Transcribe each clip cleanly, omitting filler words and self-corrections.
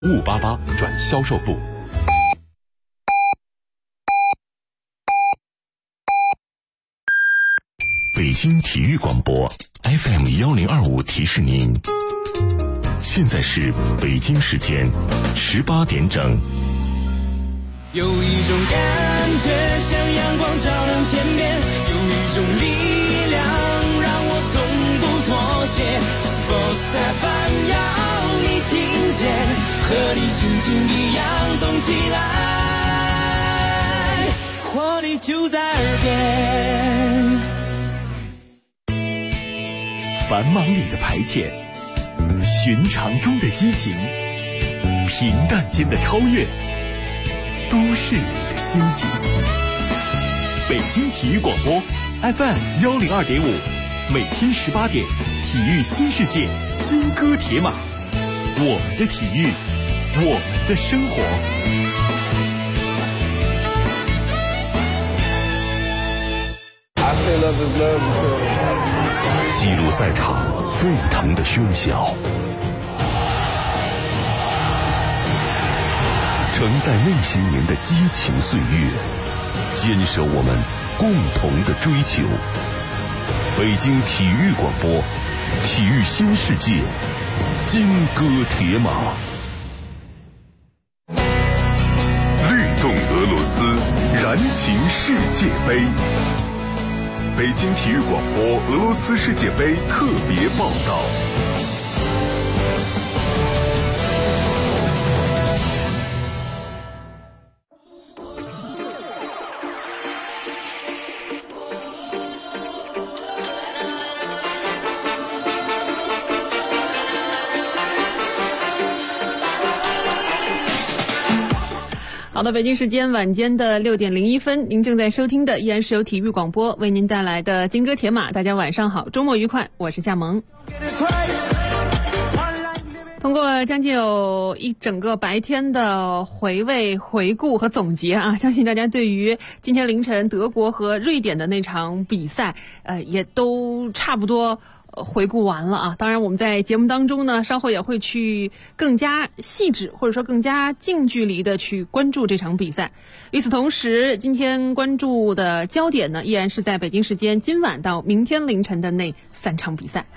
5588转销售部。 北京体育广播 FM1025提示您，现在是北京时间18点整。 有一种感觉像阳光照亮天边，有一种力量让我从不妥协。Sports FM 要你听见，和你心情一样动起来，活力就在耳边。 繁忙里的排遣，寻常中的激情，平淡间的超越，都市里的心情。北京体育广播 FM102.5，每天18点，体育新世界，金戈铁马，我们的体育，我们的生活。 记录赛场沸腾的喧嚣，承载内些年的激情岁月，坚守我们共同的追求。北京体育广播，体育新世界，金戈铁马。律动俄罗斯，燃情世界杯。北京体育广播俄罗斯世界杯特别报道。 好的，北京时间晚间的6点01分，您正在收听的依然是由体育广播为您带来的金戈铁马。大家晚上好，周末愉快，我是夏萌。通过将近有一整个白天的回味、回顾和总结啊，相信大家对于今天凌晨德国和瑞典的那场比赛，也都差不多回顾完了啊。当然我们在节目当中呢，稍后也会去更加细致或者说更加近距离的去关注这场比赛。与此同时，今天关注的焦点呢，依然是在北京时间今晚到明天凌晨的那3场比赛。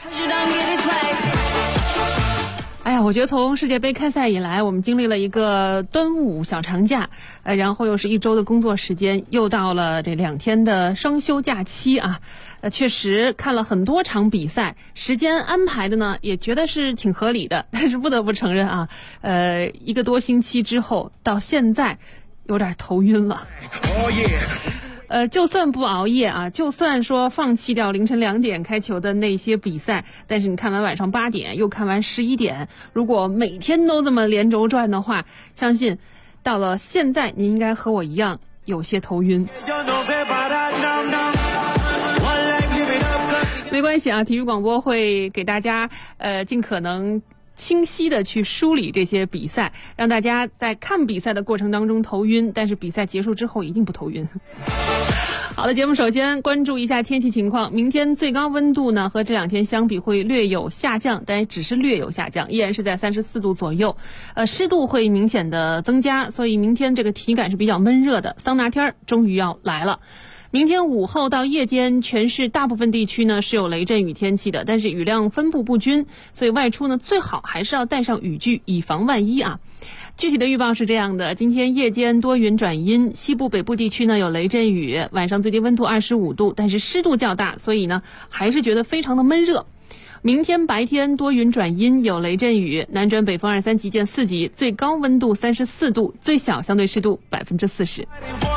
哎呀，我觉得从世界杯开赛以来，我们经历了一个端午小长假，然后又是1周的工作时间，又到了这2天的双休假期啊。确实看了很多场比赛，时间安排的呢也觉得是挺合理的，但是不得不承认啊，1个多星期之后到现在有点头晕了。就算不熬夜啊，就算说放弃掉凌晨2点开球的那些比赛，但是你看完晚上8点，又看完11点，如果每天都这么连轴转的话，相信到了现在你应该和我一样有些头晕。没关系啊，体育广播会给大家尽可能清晰的去梳理这些比赛，让大家在看比赛的过程当中头晕，但是比赛结束之后一定不头晕。好的，节目首先关注一下天气情况。明天最高温度呢和这2天相比会略有下降，但只是略有下降，依然是在34度左右。湿度会明显的增加，所以明天这个体感是比较闷热的，桑拿天终于要来了。明天午后到夜间，全市大部分地区呢是有雷阵雨天气的，但是雨量分布不均，所以外出呢最好还是要带上雨具，以防万一啊。具体的预报是这样的，今天夜间多云转阴，西部北部地区呢有雷阵雨，晚上最低温度25度，但是湿度较大，所以呢还是觉得非常的闷热。明天白天多云转阴，有雷阵雨，南转北风2、3级见4级，最高温度34度，最小相对湿度40%。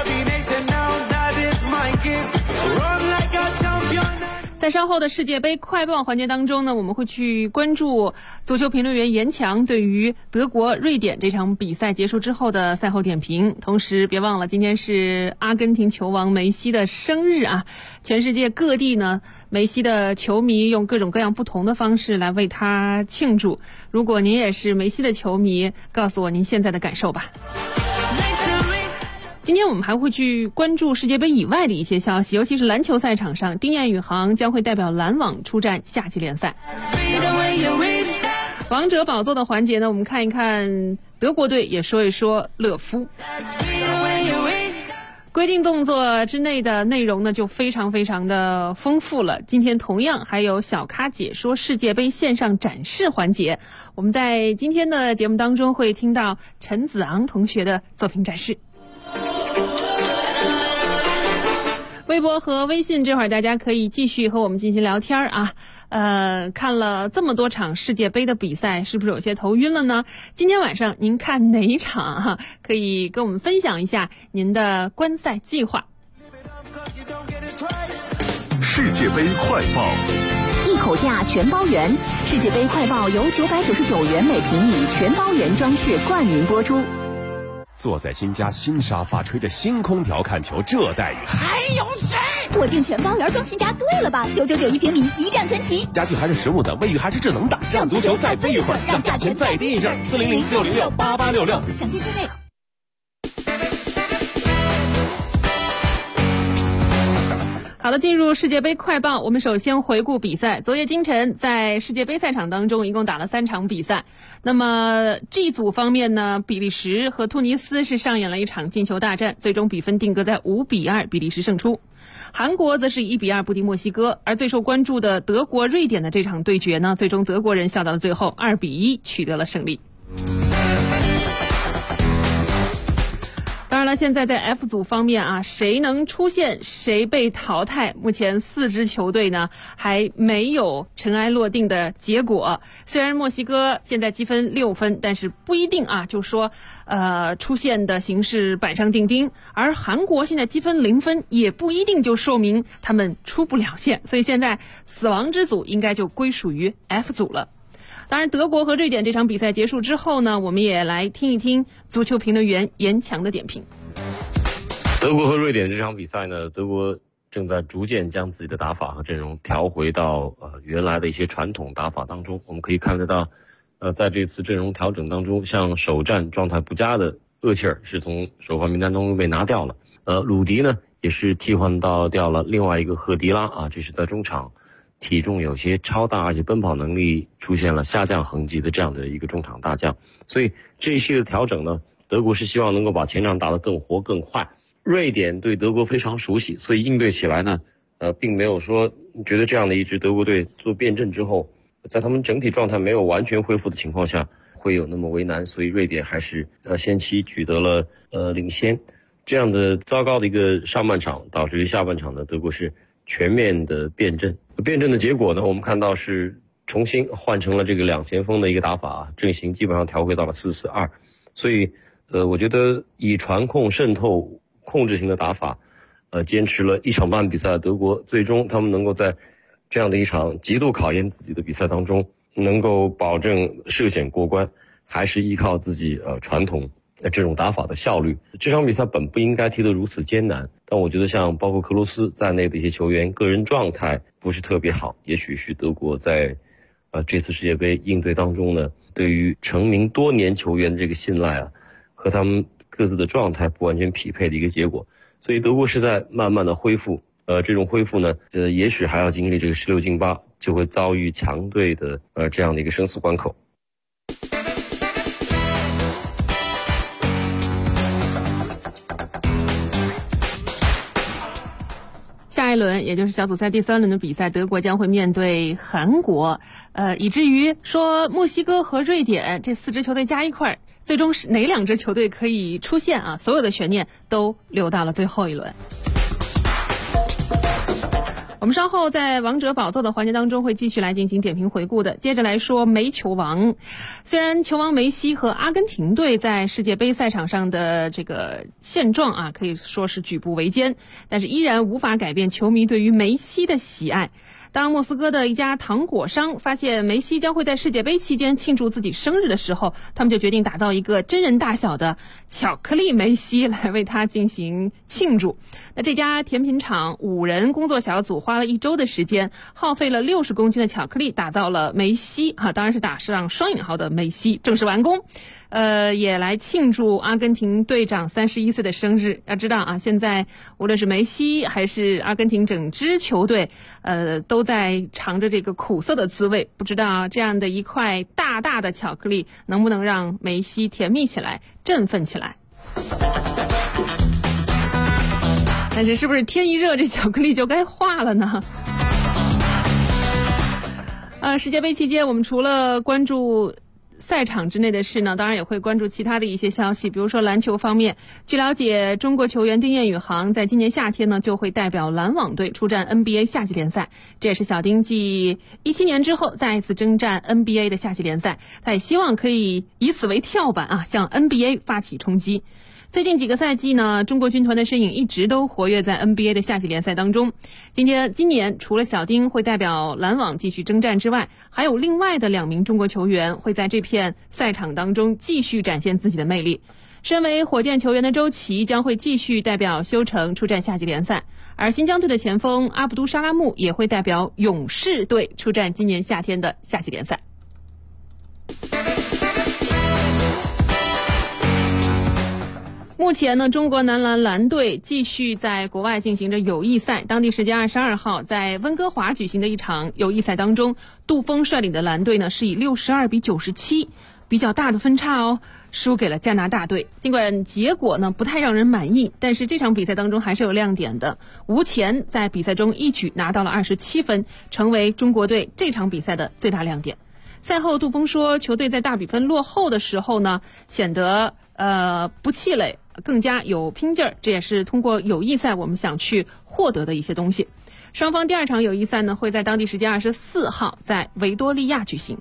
在稍后的世界杯快报环节当中呢，我们会去关注足球评论员严强对于德国瑞典这场比赛结束之后的赛后点评。同时别忘了今天是阿根廷球王梅西的生日啊，全世界各地呢梅西的球迷用各种各样不同的方式来为他庆祝。如果您也是梅西的球迷，告诉我您现在的感受吧。今天我们还会去关注世界杯以外的一些消息，尤其是篮球赛场上，丁彦雨航将会代表篮网出战夏季联赛。王者宝座的环节呢，我们看一看德国队也说一说勒夫。规定动作之内的内容呢，就非常非常的丰富了。今天同样还有小咖解说世界杯线上展示环节，我们在今天的节目当中会听到陈子昂同学的作品展示。微博和微信这会儿大家可以继续和我们进行聊天啊。看了这么多场世界杯的比赛，是不是有些头晕了呢？今天晚上您看哪一场可以跟我们分享一下您的观赛计划。 世界杯快报， 一口价全包圆。世界杯快报由999元每平米全包圆装饰冠名播出。 坐在新家新沙发，吹着新空调看球，这待遇还有谁？ 我订全包圆装新家对了吧？999一平米，一站全齐。 家具还是实物的，卫浴还是智能的，让足球再飞一会儿，让价钱再低一阵。400-606-8866， 详情订阅。 好的，进入世界杯快报，我们首先回顾比赛。昨夜今晨在世界杯赛场当中一共打了3场比赛。那么 G 组方面呢，比利时和突尼斯是上演了一场进球大战，最终比分定格在5-2，比利时胜出。韩国则是以1-2不敌墨西哥，而最受关注的德国瑞典的这场对决呢，最终德国人笑到了最后2-1取得了胜利。当然了，现在在 F 组方面啊，谁能出现谁被淘汰，目前4支球队呢还没有尘埃落定的结果。虽然墨西哥现在积分6分，但是不一定啊，就说出现的形势板上钉钉。而韩国现在积分0分，也不一定就说明他们出不了线。所以现在死亡之组应该就归属于 F 组了。当然，德国和瑞典这场比赛结束之后呢，我们也来听一听足球评论员严强的点评。 德国和瑞典这场比赛呢，德国正在逐渐将自己的打法和阵容调回到原来的一些传统打法当中。我们可以看得到，在这次阵容调整当中，像首战状态不佳的厄齐尔是从首发名单中被拿掉了。鲁迪呢也是替换掉了另外一个赫迪拉啊，这是在中场体重有些超大，而且奔跑能力出现了下降痕迹的这样的一个中场大将。所以这一系列的调整呢，德国是希望能够把前场打得更活更快。瑞典对德国非常熟悉，所以应对起来呢，并没有说觉得这样的一支德国队做变阵之后，在他们整体状态没有完全恢复的情况下，会有那么为难。所以瑞典还是先期取得了领先。这样的糟糕的一个上半场，导致于下半场的德国是全面的变阵。变阵的结果呢，我们看到是重新换成了这个2前锋的一个打法，阵型基本上调回到了4-4-2。所以我觉得以传控渗透控制型的打法坚持了1场半比赛的德国，最终他们能够在这样的一场极度考验自己的比赛当中能够保证涉险过关，还是依靠自己传统这种打法的效率。这场比赛本不应该踢得如此艰难，但我觉得像包括克罗斯在内的一些球员个人状态不是特别好，也许是德国在这次世界杯应对当中呢，对于成名多年球员的这个信赖啊，和他们各自的状态不完全匹配的一个结果。所以德国是在慢慢的恢复，这种恢复呢，也许还要经历这个16进8，就会遭遇强队的这样的一个生死关口。 下一轮也就是小组赛第3轮的比赛，德国将会面对韩国，以至于说墨西哥和瑞典这4支球队加一块，最终是哪2支球队可以出现啊？所有的悬念都留到了最后一轮。我们稍后在王者宝座的环节当中会继续来进行点评回顾的。接着来说梅球王，虽然球王梅西和阿根廷队在世界杯赛场上的这个现状啊，可以说是举步维艰，但是依然无法改变球迷对于梅西的喜爱。当莫斯科的一家糖果商发现梅西将会在世界杯期间庆祝自己生日的时候，他们就决定打造一个真人大小的巧克力梅西来为他进行庆祝。那这家甜品厂5人工作小组花了1周的时间，耗费了60公斤的巧克力，打造了梅西当然是打上双引号的梅西，正式完工。也来庆祝阿根廷队长31岁的生日。要知道啊，现在无论是梅西还是阿根廷整支球队，都在尝着这个苦涩的滋味，不知道这样的一块大大的巧克力能不能让梅西甜蜜起来，振奋起来。但是是不是天一热这巧克力就该化了呢？世界杯期间我们除了关注赛场之内的事呢，当然也会关注其他的一些消息，比如说篮球方面。据了解，中国球员丁彦雨航在今年夏天呢就会代表篮网队出战 NBA 夏季联赛，这也是小丁继17年之后再一次征战 NBA 的夏季联赛，他也希望可以以此为跳板向 NBA 发起冲击。最近几个赛季呢，中国军团的身影一直都活跃在 NBA 的夏季联赛当中。今年除了小丁会代表篮网继续征战之外，还有另外的2名中国球员会在这片赛场当中继续展现自己的魅力。身为火箭球员的周琦将会继续代表休城出战夏季联赛，而新疆队的前锋阿卜杜沙拉木也会代表勇士队出战今年夏天的夏季联赛。目前呢，中国男篮篮队继续在国外进行着友谊赛。当地时间22号，在温哥华举行的一场友谊赛当中，杜锋率领的篮队呢是以62比97，比较大的分差输给了加拿大队。尽管结果呢不太让人满意，但是这场比赛当中还是有亮点的。吴前在比赛中一举拿到了27分，成为中国队这场比赛的最大亮点。赛后杜锋说，球队在大比分落后的时候呢，显得不气馁，更加有拼劲儿，这也是通过友谊赛我们想去获得的一些东西。双方第2场友谊赛呢会在当地时间24号在维多利亚举行。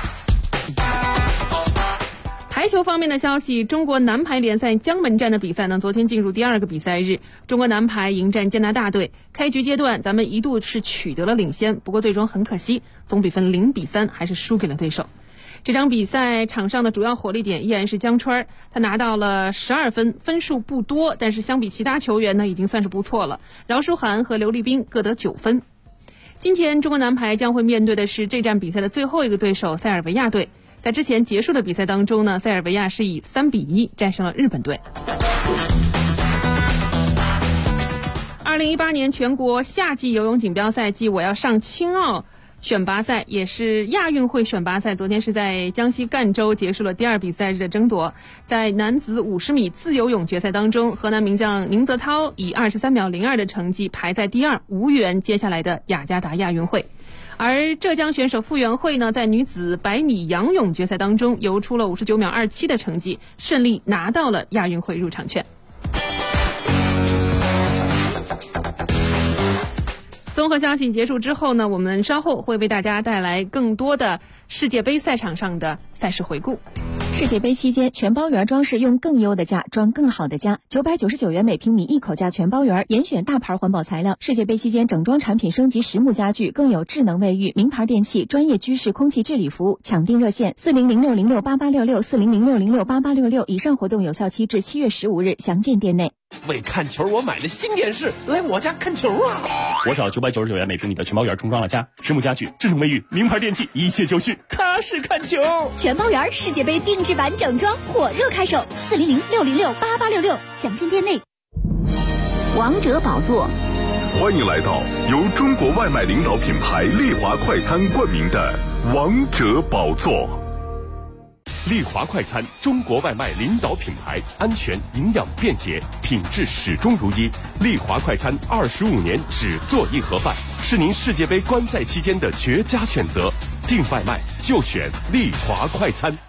排球方面的消息，中国男排联赛江门站的比赛呢，昨天进入第2个比赛日，中国男排迎战加拿大队。开局阶段咱们一度是取得了领先，不过最终很可惜，总比分0比3还是输给了对手。这场比赛场上的主要火力点依然是江川，他拿到了12分，分数不多，但是相比其他球员呢，已经算是不错了。饶书涵和刘立斌各得9分。今天中国男排将会面对的是这站比赛的最后一个对手塞尔维亚队。在之前结束的比赛当中呢，塞尔维亚是以3比1战胜了日本队。2018年全国夏季游泳锦标赛暨我要上青奥选拔赛，也是亚运会选拔赛，昨天是在江西赣州结束了第2比赛日的争夺。在男子50米自由泳决赛当中，河南名将宁泽涛以23秒02的成绩排在第2，无缘接下来的雅加达亚运会。而浙江选手傅园慧呢，在女子100米仰泳决赛当中游出了59秒27的成绩，顺利拿到了亚运会入场券。综合消息结束之后呢，我们稍后会为大家带来更多的世界杯赛场上的赛事回顾。 世界杯期间，全包圆装饰用更优的价装更好的家，999元每平米一口价全包圆，严选大牌环保材料。世界杯期间，整装产品升级实木家具，更有智能卫浴、名牌电器、专业居室空气治理服务。抢订热线4006068866，4006068866。以上活动有效期至7月15日，详见店内。 为看球，我买了新电视，来我家看球啊！ 我找999元每平米的全包圆重装了家，实木家具、智能卫浴、名牌电器，一切就绪，踏实看球。 全包圆世界杯定制版整装火热开售，4006068866，详见店内。 王者宝座， 欢迎来到由中国外卖领导品牌丽华快餐冠名的王者宝座。 丽华快餐，中国外卖领导品牌，安全、营养、便捷，品质始终如一。丽华快餐25年只做一盒饭，是您世界杯观赛期间的绝佳选择。订外卖就选丽华快餐。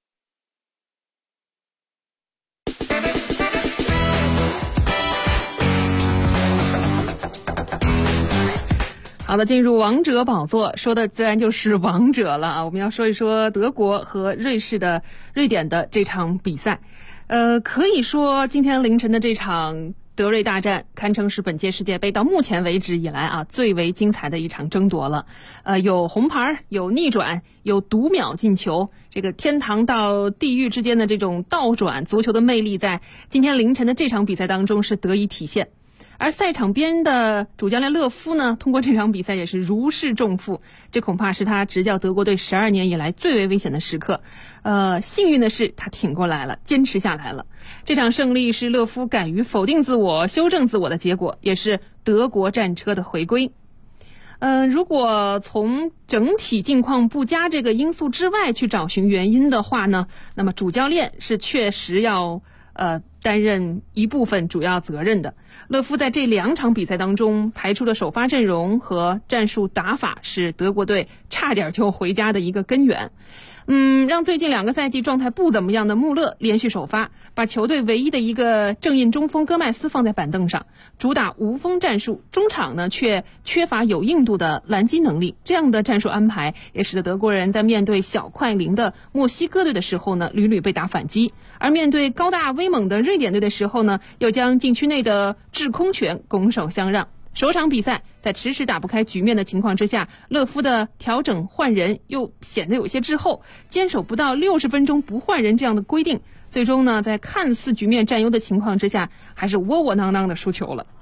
好的，进入王者宝座，说的自然就是王者了啊！我们要说一说德国和瑞典的这场比赛。可以说今天凌晨的这场德瑞大战堪称是本届世界杯到目前为止以来最为精彩的一场争夺了。有红牌，有逆转，有读秒进球，这个天堂到地狱之间的这种倒转，足球的魅力在今天凌晨的这场比赛当中是得以体现。而赛场边的主教练勒夫呢，通过这场比赛也是如释重负，这恐怕是他执教德国队12年以来最为危险的时刻。幸运的是他挺过来了，坚持下来了。这场胜利是勒夫敢于否定自我、修正自我的结果，也是德国战车的回归。 如果从整体境况不佳这个因素之外去找寻原因的话呢，那么主教练是确实要担任一部分主要责任的。勒夫在这2场比赛当中排出的首发阵容和战术打法是德国队差点就回家的一个根源。让最近2个赛季状态不怎么样的穆勒连续首发，把球队唯一的一个正印中锋戈麦斯放在板凳上，主打无锋战术，中场呢却缺乏有硬度的拦击能力。这样的战术安排也使得德国人在面对小快灵的墨西哥队的时候呢屡屡被打反击，而面对高大威猛的瑞典队的时候呢又将禁区内的制空权拱手相让。首场比赛在迟迟打不开局面的情况之下，勒夫的调整换人又显得有些滞后，坚守不到60分钟不换人这样的规定，最终呢在看似局面占优的情况之下还是窝窝囊囊的输球了。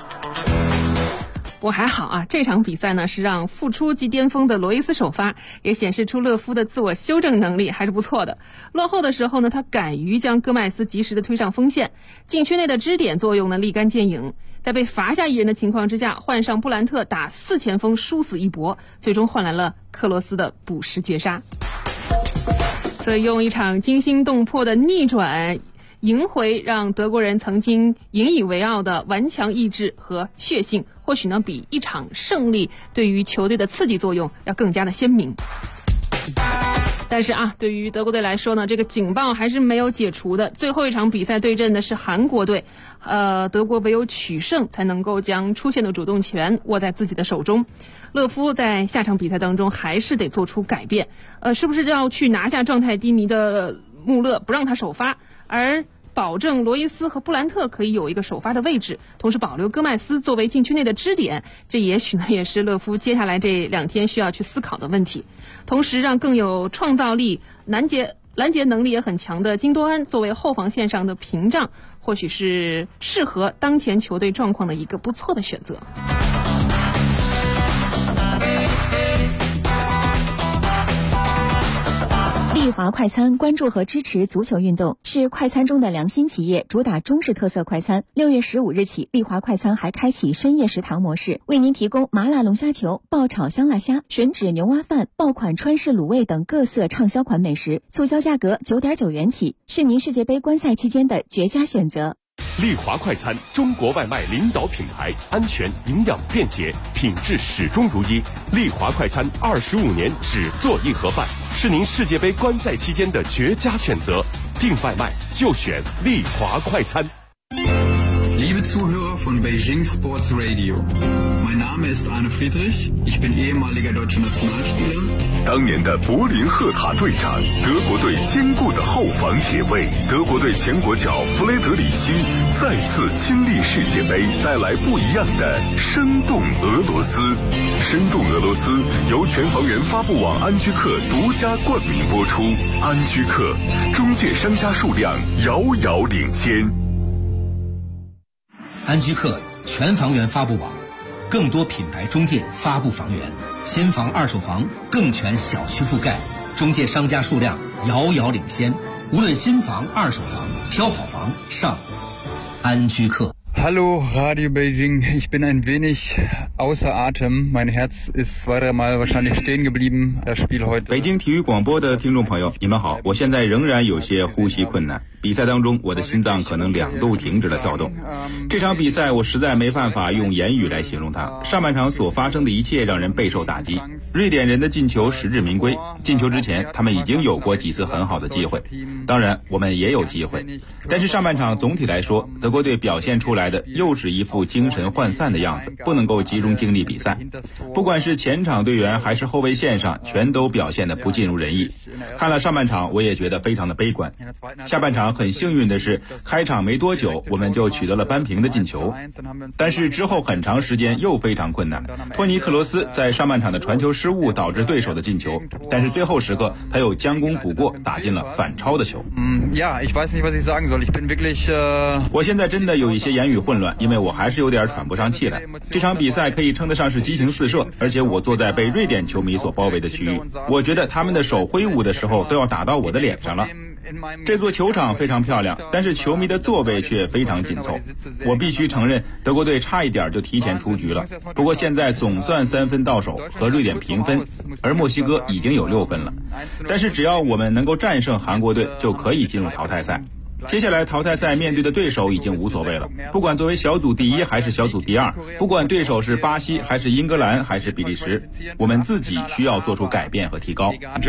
不过还好啊，这场比赛呢是让复出即巅峰的罗伊斯首发，也显示出勒夫的自我修正能力还是不错的。落后的时候呢，他敢于将戈麦斯及时的推上锋线，禁区内的支点作用呢立竿见影。在被罚下1人的情况之下，换上布兰特打4前锋，殊死一搏，最终换来了克罗斯的补时绝杀。所以用一场惊心动魄的逆转赢回让德国人曾经引以为傲的顽强意志和血性，或许呢比一场胜利对于球队的刺激作用要更加的鲜明。但是对于德国队来说呢，这个警报还是没有解除的。最后一场比赛对阵的是韩国队，德国唯有取胜才能够将出线的主动权握在自己的手中。勒夫在下场比赛当中还是得做出改变，是不是要去拿下状态低迷的穆勒，不让他首发，而保证罗伊斯和布兰特可以有一个首发的位置，同时保留戈麦斯作为禁区内的支点，这也许呢也是勒夫接下来这2天需要去思考的问题。同时让更有创造力、拦截能力也很强的金多恩作为后防线上的屏障，或许是适合当前球队状况的一个不错的选择。 丽华快餐关注和支持足球运动，是快餐中的良心企业，主打中式特色快餐。6月15日起，丽华快餐还开启深夜食堂模式，为您提供麻辣龙虾球、爆炒香辣虾、吮指牛蛙饭、爆款川式卤味等各色畅销款美食，促销价格9.9元起，是您世界杯观赛期间的绝佳选择。 丽华快餐，中国外卖领导品牌，安全、营养、便捷，品质始终如一。丽华快餐25年只做一盒饭，是您世界杯观赛期间的绝佳选择。订外卖就选丽华快餐。 Liebe Zuhörer von Beijing Sports Radio, mein Name ist Arne Friedrich, ich bin ehemaliger deutscher Nationalspieler。 当年的柏林赫塔队长，德国队坚固的后防铁卫，德国队前国脚弗雷德里希再次亲历世界杯，带来不一样的生动俄罗斯。生动俄罗斯由全房源发布网安居客独家冠名播出，安居客中介商家数量遥遥领先。 安居客全房源发布网，更多品牌中介发布房源，新房二手房更全小区覆盖，中介商家数量遥遥领先。无论新房二手房，挑好房上安居客。 Hallo Radio Beijing, ich bin ein wenig außer Atem. Mein Herz ist 2-3 Mal wahrscheinlich stehen geblieben. Das Spiel heute. 北京体育广播的听众朋友，你们好，我现在仍然有些呼吸困难。比赛当中，我的心脏可能2度停止了跳动。这场比赛我实在没办法用言语来形容它。上半场所发生的一切让人备受打击。瑞典人的进球实至名归，进球之前他们已经有过几次很好的机会，当然我们也有机会。但是上半场总体来说，德国队表现出来的又是一副精神涣散的样子，不能够集中精力比赛。不管是前场队员还是后卫线上，全都表现得不尽如人意。看了上半场，我也觉得非常的悲观。下半场很幸运的是，开场没多久我们就取得了扳平的进球，但是之后很长时间又非常困难。托尼克罗斯在上半场的传球失误导致对手的进球，但是最后时刻他又将功补过，打进了反超的球。我现在真的有一些言语混乱，因为我还是有点喘不上气来。这场比赛可以称得上是激情四射，而且我坐在被瑞典球迷所包围的区域，我觉得他们的手挥舞的时候都要打到我的脸上了。 这座球场非常漂亮，但是球迷的座位却非常紧凑。我必须承认，德国队差一点就提前出局了。不过现在总算3分到手，和瑞典平分，而墨西哥已经有6分了。但是只要我们能够战胜韩国队，就可以进入淘汰赛。接下来淘汰赛面对的对手已经无所谓了，不管作为小组第1还是小组第2，不管对手是巴西还是英格兰还是比利时，我们自己需要做出改变和提高。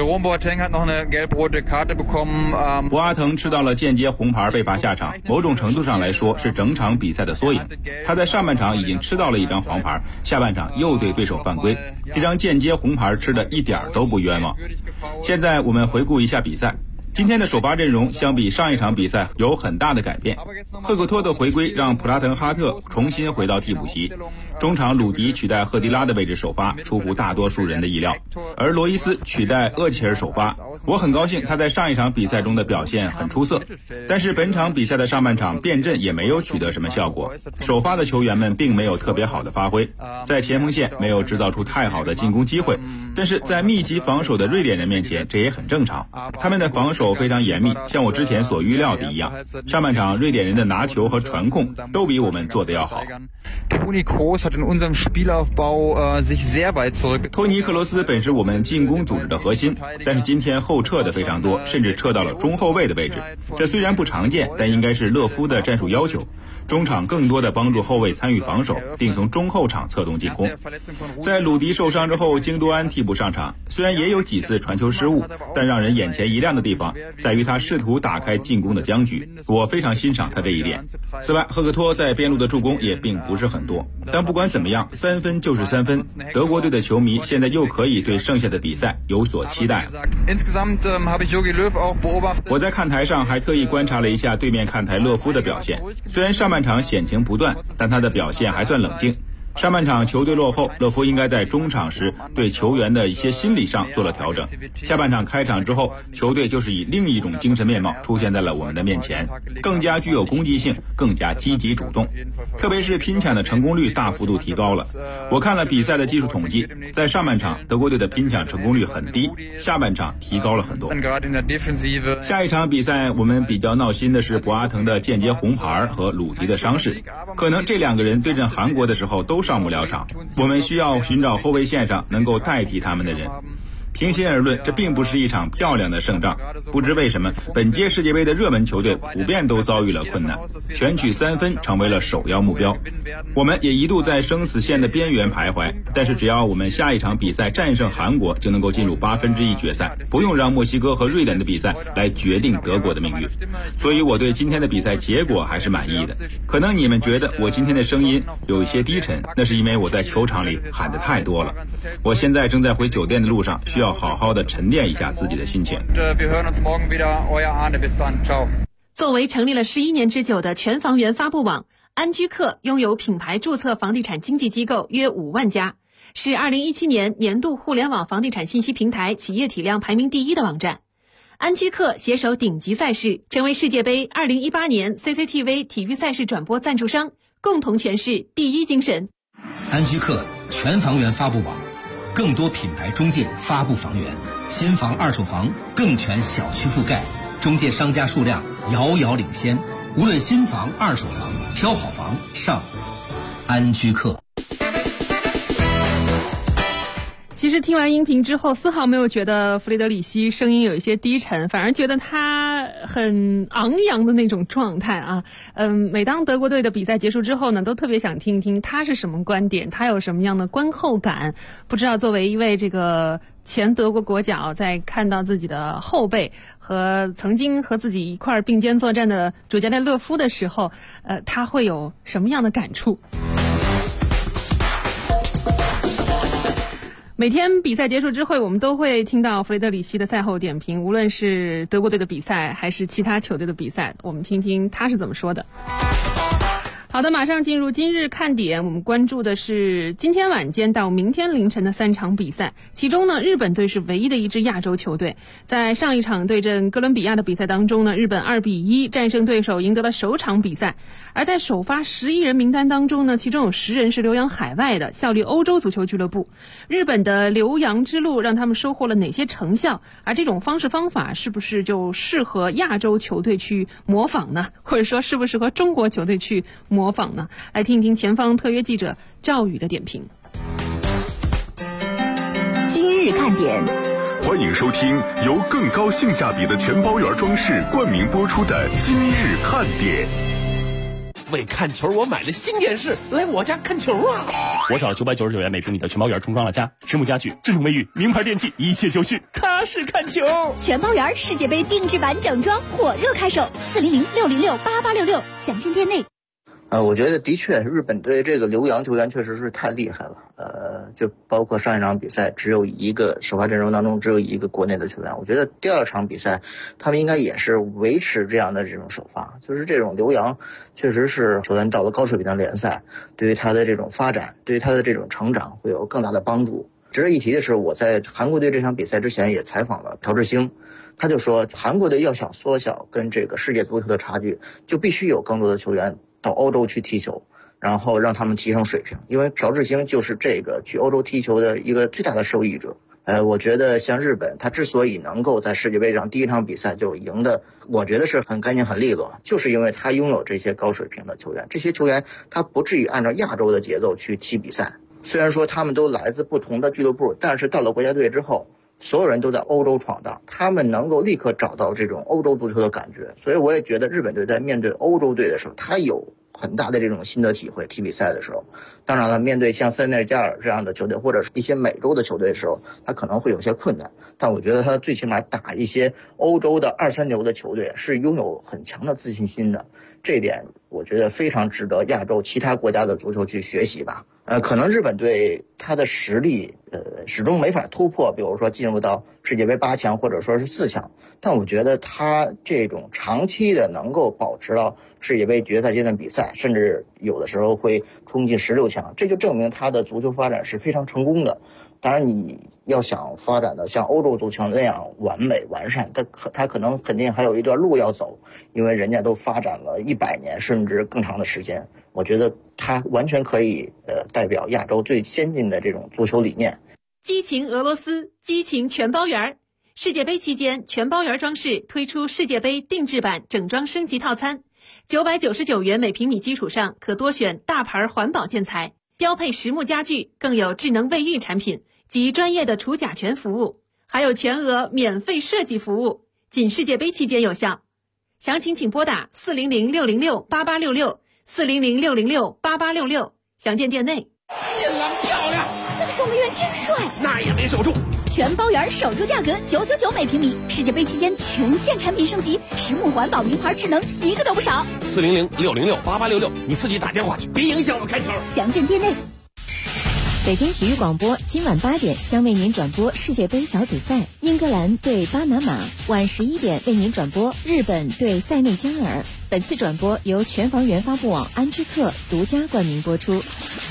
博阿滕吃到了间接红牌被罚下场，某种程度上来说是整场比赛的缩影。他在上半场已经吃到了1张黄牌，下半场又对对手犯规，这张间接红牌吃的一点都不冤枉。现在我们回顾一下比赛。今天的首发阵容相比上一场比赛有很大的改变，赫克托的回归让普拉滕哈特重新回到替补席，中场鲁迪取代赫迪拉的位置首发，出乎大多数人的意料，而罗伊斯取代厄齐尔首发。我很高兴他在上一场比赛中的表现很出色，但是本场比赛的上半场变阵也没有取得什么效果，首发的球员们并没有特别好的发挥，在前锋线没有制造出太好的进攻机会，但是在密集防守的瑞典人面前这也很正常，他们的防守非常严密，像我之前所预料的一样，上半场瑞典人的拿球和传控都比我们做得要好。托尼克罗斯本是我们进攻组织的核心，但是今天后撤的非常多，甚至撤到了中后卫的位置，这虽然不常见，但应该是勒夫的战术要求，中场更多的帮助后卫参与防守，并从中后场策动进攻。在鲁迪受伤之后，京多安替补上场，虽然也有几次传球失误，但让人眼前一亮的地方在于他试图打开进攻的僵局，我非常欣赏他这一点。此外，赫克托在边路的助攻也并不是很多，但不管怎么样，3分就是3分。德国队的球迷现在又可以对剩下的比赛有所期待了。我在看台上还特意观察了一下对面看台勒夫的表现，虽然上半场险情不断，但他的表现还算冷静。上半场球队落后，勒夫应该在中场时对球员的一些心理上做了调整。下半场开场之后，球队就是以另一种精神面貌出现在了我们的面前，更加具有攻击性，更加积极主动，特别是拼抢的成功率大幅度提高了。我看了比赛的技术统计，在上半场德国队的拼抢成功率很低，下半场提高了很多。下一场比赛我们比较闹心的是博阿滕的间接红牌和鲁迪的伤势，可能这2个人对阵韩国的时候都上不了场，我们需要寻找后卫线上能够代替他们的人。平心而论，这并不是一场漂亮的胜仗。不知为什么，本届世界杯的热门球队普遍都遭遇了困难，全取3分成为了首要目标。我们也一度在生死线的边缘徘徊，但是只要我们下一场比赛战胜韩国，就能够进入1/8决赛，不用让墨西哥和瑞典的比赛来决定德国的命运。所以我对今天的比赛结果还是满意的。可能你们觉得我今天的声音有一些低沉，那是因为我在球场里喊得太多了。我现在正在回酒店的路上，需要好好的沉淀一下自己的心情。 作为成立了11年之久的全房源发布网，安居客拥有品牌注册房地产经纪机构约5万家，是2017年年度互联网房地产信息平台企业体量排名第1的网站。安居客携手顶级赛事，成为世界杯2018年 CCTV 体育赛事转播赞助商，共同诠释第一精神。 安居客全房源发布网，更多品牌中介发布房源，新房二手房更全小区覆盖，中介商家数量遥遥领先，无论新房二手房，挑好房上安居客。 其实听完音频之后，丝毫没有觉得弗雷德里希声音有一些低沉，反而觉得他很昂扬的那种状态啊。每当德国队的比赛结束之后呢，都特别想听一听他是什么观点，他有什么样的观后感。不知道作为一位这个前德国国脚，在看到自己的后辈和曾经和自己一块并肩作战的主教练勒夫的时候，他会有什么样的感触？每天比赛结束之后，我们都会听到弗雷德里希的赛后点评，无论是德国队的比赛还是其他球队的比赛，我们听听他是怎么说的。 好的，马上进入今日看点，我们关注的是今天晚间到明天凌晨的3场比赛。其中呢，日本队是唯一的一支亚洲球队。在上一场对阵哥伦比亚的比赛当中呢，日本2-1战胜对手，赢得了首场比赛。而在首发11人名单当中呢，其中有10人是留洋海外的，效力欧洲足球俱乐部。日本的留洋之路让他们收获了哪些成效？而这种方式方法是不是就适合亚洲球队去模仿呢？或者说适不适合中国球队去模仿呢？来听一听前方特约记者赵宇的点评。 今日看点， 欢迎收听由更高性价比的全包圆装饰冠名播出的今日看点。 为看球，我买了新电视，来我家看球啊！ 我找了999元每平米的全包圆重装了家，实木家具、智能卫浴、名牌电器，一切就绪，踏实看球。 全包圆世界杯定制版整装火热开售，400-606-8866，详见店内。 我觉得的确日本队这个留洋球员确实是太厉害了。就包括上一场比赛只有一个首发阵容当中只有一个国内的球员，我觉得第二场比赛他们应该也是维持这样的这种首发，就是这种留洋确实是球员到了高水平的联赛，对于他的这种发展，对于他的这种成长会有更大的帮助。值得一提的是，我在韩国队这场比赛之前也采访了朴智星，他就说韩国队要想缩小跟这个世界足球的差距，就必须有更多的球员到欧洲去踢球，然后让他们提升水平，因为朴智星就是这个去欧洲踢球的一个最大的受益者。我觉得像日本，他之所以能够在世界杯上第一场比赛就赢的，我觉得是很干净很利落，就是因为他拥有这些高水平的球员，这些球员他不至于按照亚洲的节奏去踢比赛。虽然说他们都来自不同的俱乐部，但是到了国家队之后，所有人都在欧洲闯荡，他们能够立刻找到这种欧洲足球的感觉。所以我也觉得日本队在面对欧洲队的时候，他有很大的这种心得体会，踢比赛的时候。当然了，面对像塞内加尔这样的球队或者是一些美洲的球队的时候，他可能会有些困难，但我觉得他最起码打一些欧洲的2、3流的球队是拥有很强的自信心的，这一点我觉得非常值得亚洲其他国家的足球去学习吧。可能日本队他的实力始终没法突破，比如说进入到世界杯8强或者说是4强，但我觉得他这种长期的能够保持到世界杯决赛阶段比赛，甚至有的时候会冲进16强，这就证明他的足球发展是非常成功的。当然你要想发展的像欧洲足球那样完美完善，他肯定还有一段路要走，因为人家都发展了100年甚至更长的时间。我觉得他完全可以代表亚洲最先进的这种足球理念。 激情俄罗斯，激情全包圆。世界杯期间，全包圆装饰推出世界杯定制版整装升级套餐，999元每平米基础上可多选大牌环保建材，标配实木家具，更有智能卫浴产品及专业的除甲醛服务，还有全额免费设计服务，仅世界杯期间有效。详情请拨打400-606-8866，400-606-8866，详见店内。 进篮漂亮， 那个守门员真帅， 那也没守住。 全包圆守住价格999每平米，世界杯期间全线产品升级，实木环保名牌智能一个都不少。 400-606-8866，你自己打电话去，别影响我看球。 详见店内。 北京体育广播今晚8点将为您转播世界杯小组赛，英格兰对巴拿马，晚11点为您转播日本对塞内加尔。本次转播由全房源发布网安居客独家冠名播出。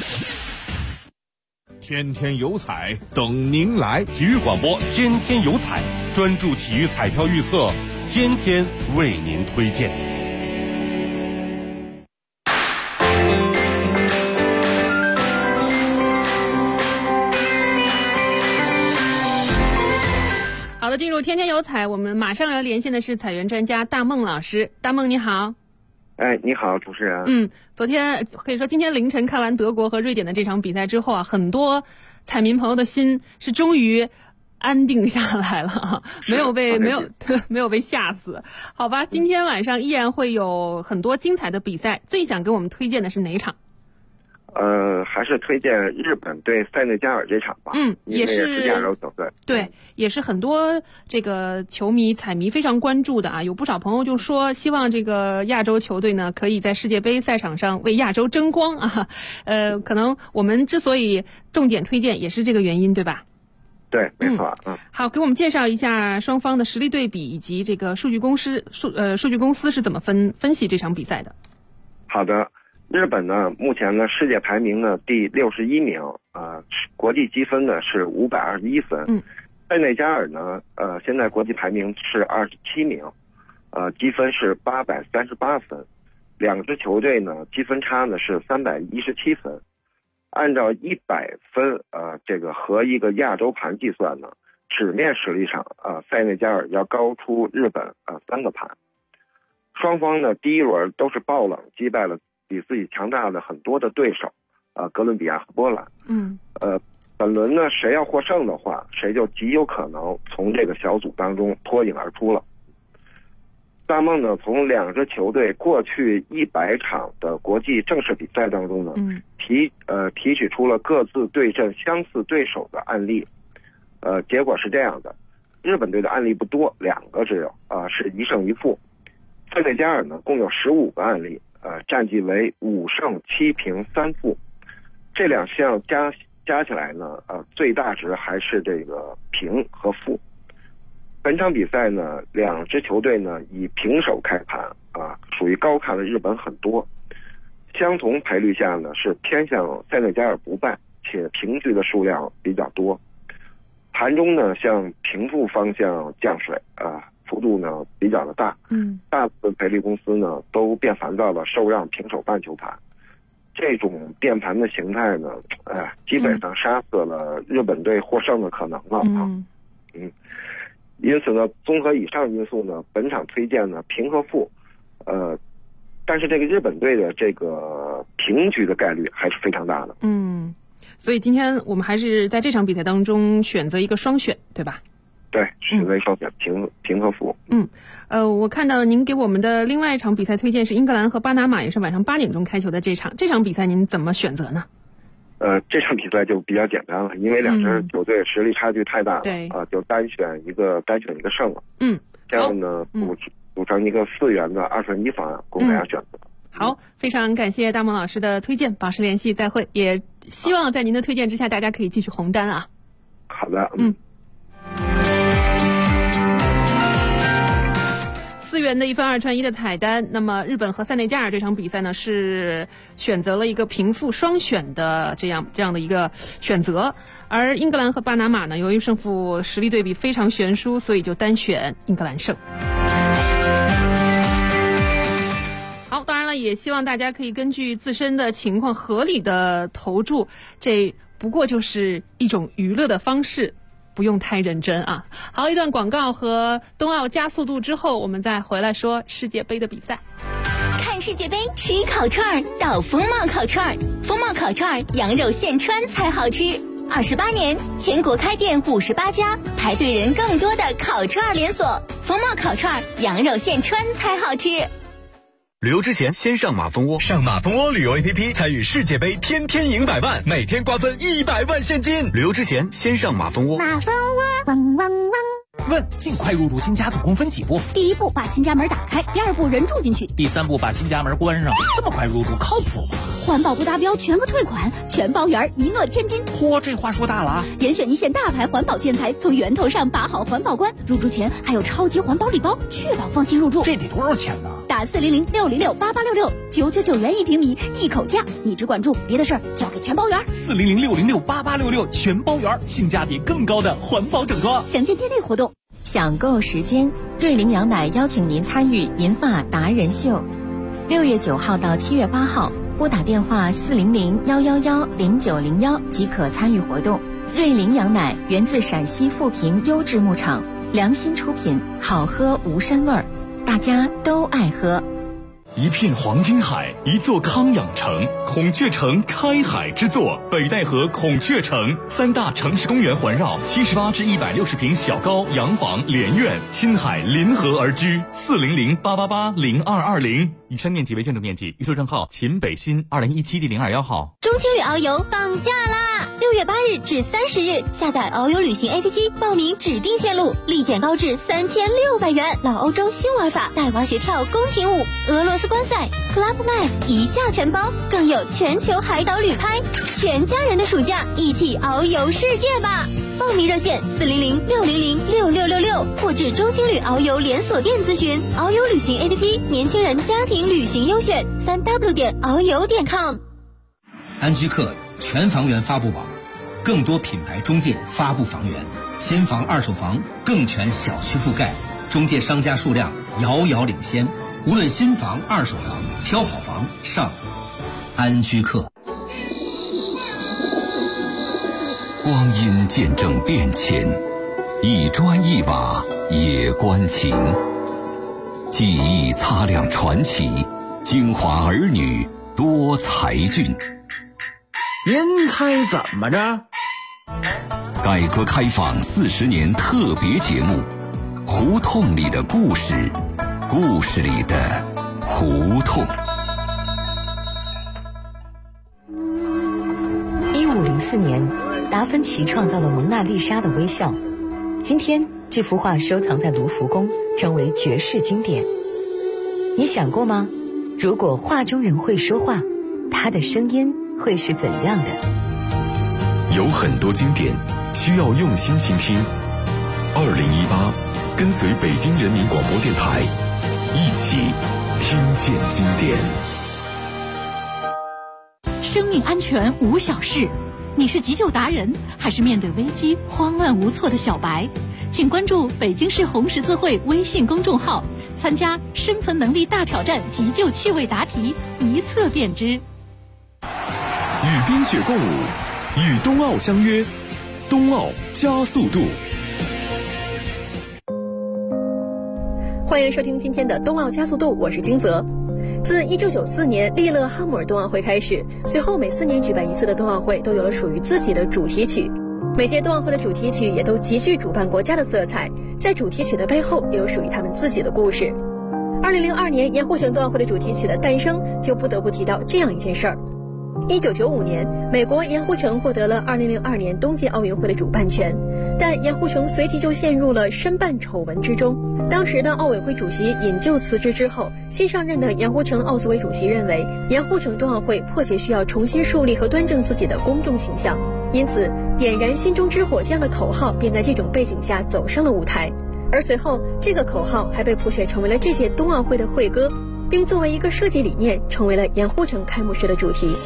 天天有彩等您来， 体育广播天天有彩，专注体育彩票预测，天天为您推荐。 好的，进入天天有彩，我们马上要连线的是彩源专家大梦老师。大梦你好。 你好，主持人。 昨天可以说今天凌晨看完德国和瑞典的这场比赛之后啊，很多彩民朋友的心是终于安定下来了，没有被吓死。好吧，今天晚上依然会有很多精彩的比赛，最想给我们推荐的是哪一场？ 还是推荐日本对塞内加尔这场吧。也是亚洲球队。 对，也是很多这个球迷彩迷非常关注的啊。有不少朋友就说希望这个亚洲球队呢可以在世界杯赛场上为亚洲争光啊。可能我们之所以重点推荐也是这个原因，对吧？ 对，没错。 好，给我们介绍一下双方的实力对比以及这个数据公司是怎么分析这场比赛的。 好的。 日本呢，目前呢世界排名呢第61名，国际积分呢是521分。塞内加尔呢，现在国际排名是27名，积分是838分。两支球队呢积分差呢是317分。按照100分，这个和一个亚洲盘计算呢，纸面实力上，塞内加尔要高出日本3个盘。双方呢第一轮都是爆冷击败了比自己强大的很多的对手，哥伦比亚和波兰。本轮呢谁要获胜的话，谁就极有可能从这个小组当中脱颖而出了。大梦呢从两支球队过去100场的国际正式比赛当中呢，提取出了各自对阵相似对手的案例。结果是这样的，日本队的案例不多，2个只有，是1胜1负。塞内加尔呢共有15个案例，战绩为5胜7平3负。这两项加起来呢，最大值还是这个平和负。本场比赛呢，两支球队呢以平手开盘，属于高看了日本很多。相同赔率下呢，是偏向塞内加尔不败，且平局的数量比较多。盘中呢，向平负方向降水，幅度呢比较的大。大部分赔率公司呢都变烦躁了，受让平手半球盘。这种变盘的形态呢，基本上杀死了日本队获胜的可能了。因此呢，综合以上因素呢，本场推荐呢平和负，但是这个日本队的这个平局的概率还是非常大的。 所以今天我们还是在这场比赛当中选择一个双选，对吧？ 对，选择双选，平和负。 我看到您给我们的另外一场比赛推荐是英格兰和巴拿马，也是晚上8点钟开球的这场比赛，您怎么选择呢？ 这场比赛就比较简单了，因为两支球队实力差距太大了，就单选一个胜了。这样呢，组成一个4元的2选1方案供大家选择。 好，非常感谢大梦老师的推荐，保持联系，再会。也希望在您的推荐之下，大家可以继续红单啊。 好的 4元的1分2串1的彩蛋。那么日本和塞内加尔这场比赛呢，是选择了一个平负双选的这样的一个选择，而英格兰和巴拿马呢，由于胜负实力对比非常悬殊，所以就单选英格兰胜。好，当然了，也希望大家可以根据自身的情况合理的投注，这不过就是一种娱乐的方式，不用太认真啊。好，一段广告和冬奥加速度之后，我们再回来说世界杯的比赛。 看世界杯吃烤串到风貌烤串，风貌烤串羊肉现穿才好吃。28年，全国开店58家，排队人更多的烤串连锁。风貌烤串羊肉现穿才好吃。 旅游之前先上马蜂窝，上马蜂窝旅游 APP 参与世界杯，天天赢100万，每天瓜分100万现金。旅游之前先上马蜂窝。 马蜂窝，汪汪汪。 问：尽快入住新家总共分几步？ 第1步把新家门打开，第2步人住进去， 第3步把新家门关上。这么快入住靠谱吗？ 环保不达标全额退款，全包圆，一诺千金。 嚯，这话说大了啊！ 严选一线大牌环保建材，从源头上把好环保关。入住前还有超级环保礼包，确保放心入住。 这得多少钱呢？ 打400-606-8866，999元1平米，一口价，你只管住，别的事儿交给全包圆。 400-606-8866，全包圆，性价比更高的环保整装。 详见店内活动。 享购时间，瑞麟羊奶邀请您参与银发达人秀，6月9号到7月8号，拨打电话400-111-0901即可参与活动。瑞麟羊奶源自陕西富平优质牧场，良心出品，好喝无膻味儿，大家都爱喝。 一片黄金海，一座康养城，孔雀城开海之作，北戴河孔雀城，3大城市公园环绕，78至160平小高洋房连院，亲海临河而居。400-888-0220，以上面积为建筑面积，预售证号秦北新2017第021号。 中青旅遨游放假啦！6月8日至30日，下载遨游旅行 APP， 报名指定线路，立减高至3600元，老欧洲新玩法，带娃学跳宫廷舞，俄罗斯观赛 Club Med 一价全包，更有全球海岛旅拍，全家人的暑假一起遨游世界吧！ 报名热线400-600-6666，或至中青旅遨游连锁店咨询。遨游旅行 APP， 年轻人家庭旅行优选，3w.遨游.com。 安居客全房源发布网，更多品牌中介发布房源，新房、二手房更全小区覆盖，中介商家数量遥遥领先。无论新房、二手房，挑好房上安居客。 光阴见证变迁，一砖一瓦也关情。记忆擦亮传奇，京华儿女多才俊。 您猜怎么着？ 改革开放40年特别节目，胡同里的故事，故事里的胡同。 1504年，达芬奇创造了蒙娜丽莎的微笑。今天，这幅画收藏在卢浮宫，成为绝世经典。你想过吗？如果画中人会说话，他的声音会是怎样的？ 有很多经典需要用心倾听。2018，跟随北京人民广播电台，一起听见经典。 生命安全无小事，你是急救达人，还是面对危机慌乱无措的小白？请关注北京市红十字会微信公众号，参加生存能力大挑战急救趣味答题，一测便知。 与冰雪共舞，与冬奥相约，冬奥加速度。 欢迎收听今天的冬奥加速度，我是金泽。自1994年利勒哈姆尔冬奥会开始，随后每4年举办一次的冬奥会都有了属于自己的主题曲。每届冬奥会的主题曲也都极具主办国家的色彩，在主题曲的背后也有属于他们自己的故事。2002年盐湖城冬奥会的主题曲的诞生，就不得不提到这样一件事儿。1995年，美国盐湖城获得了2002年冬季奥运会的主办权，但盐湖城随即就陷入了申办丑闻之中。当时的奥委会主席引咎辞职之后，新上任的盐湖城奥组委主席认为，盐湖城冬奥会迫切需要重新树立和端正自己的公众形象，因此点燃心中之火这样的口号便在这种背景下走上了舞台。而随后，这个口号还被谱写成为了这届冬奥会的会歌，并作为一个设计理念成为了盐湖城开幕式的主题。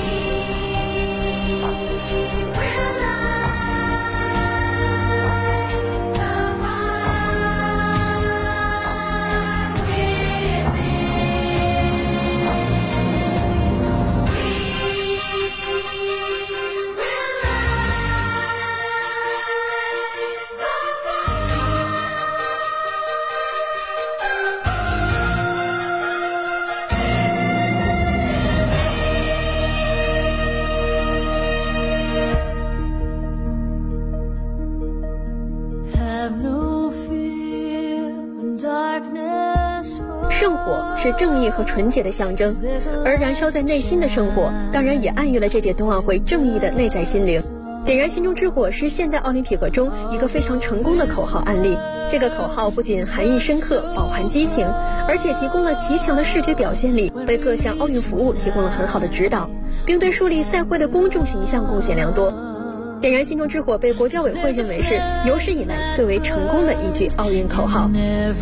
圣火是正义和纯洁的象征，而燃烧在内心的圣火当然也暗喻了这届冬奥会正义的内在心灵。点燃心中之火是现代奥林匹克中一个非常成功的口号案例。这个口号不仅含义深刻，饱含激情，而且提供了极强的视觉表现力，为各项奥运服务提供了很好的指导，并对树立赛会的公众形象贡献良多。点燃心中之火被国教委会认为是有史以来最为成功的一句奥运口号。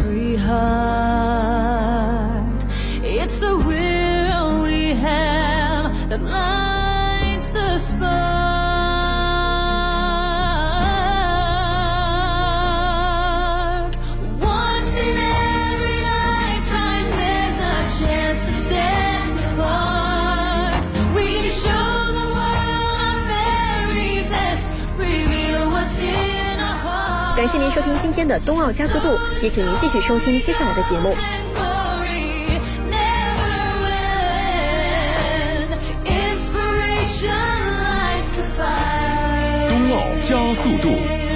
It's the will we have that lights the spark. Once in every lifetime, there's a chance to stand apart. We can show the world our very best, reveal what's in our heart. 感谢您收听今天的冬奥加速度，也请您继续收听接下来的节目。 冬奥加速度。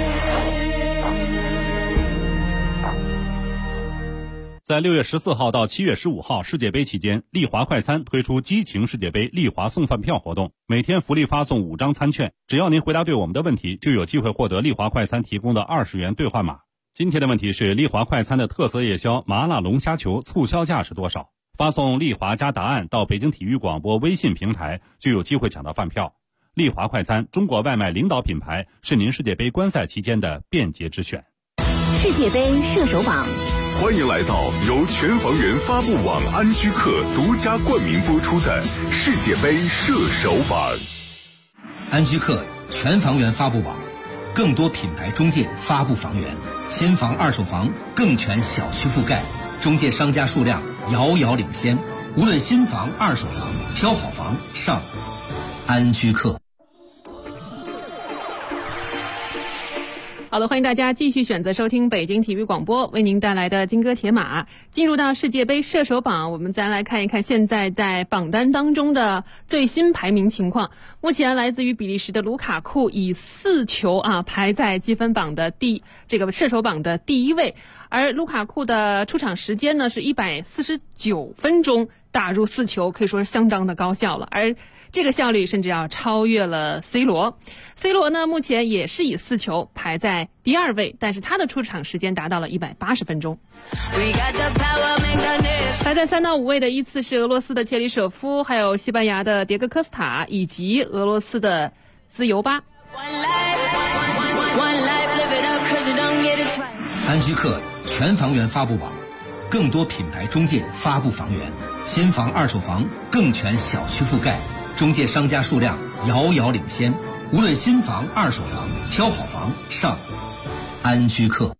在6月14号到7月15号世界杯期间，丽华快餐推出激情世界杯丽华送饭票活动，每天福利发送5张餐券，只要您回答对我们的问题，就有机会获得丽华快餐提供的20元兑换码。今天的问题是，丽华快餐的特色夜宵麻辣龙虾球促销价是多少？发送丽华加答案到北京体育广播微信平台，就有机会抢到饭票。 利华快餐中国外卖领导品牌，是您世界杯观赛期间的便捷之选。 世界杯射手榜， 欢迎来到由全房源发布网安居客独家冠名播出的世界杯射手榜。 安居客全房源发布网，更多品牌中介发布房源，新房二手房更全小区覆盖，中介商家数量遥遥领先。无论新房二手房，挑好房上安居客。 好的，欢迎大家继续选择收听北京体育广播为您带来的金戈铁马。进入到世界杯射手榜，我们再来看一看现在在榜单当中的最新排名情况。目前来自于比利时的卢卡库以4球排在积分榜的这个射手榜的第1位，而卢卡库的出场时间呢是149分钟，打入4球，可以说是相当的高效了。而这个效率甚至要超越了 C 罗。C 罗呢，目前也是以4球排在第2位，但是他的出场时间达到了180分钟。排在3到5位的依次是俄罗斯的切里舍夫，还有西班牙的迭戈科斯塔，以及俄罗斯的兹尤巴。 安居客全房源发布网，更多品牌中介发布房源，新房二手房更全小区覆盖，中介商家数量遥遥领先。无论新房二手房，挑好房上安居客。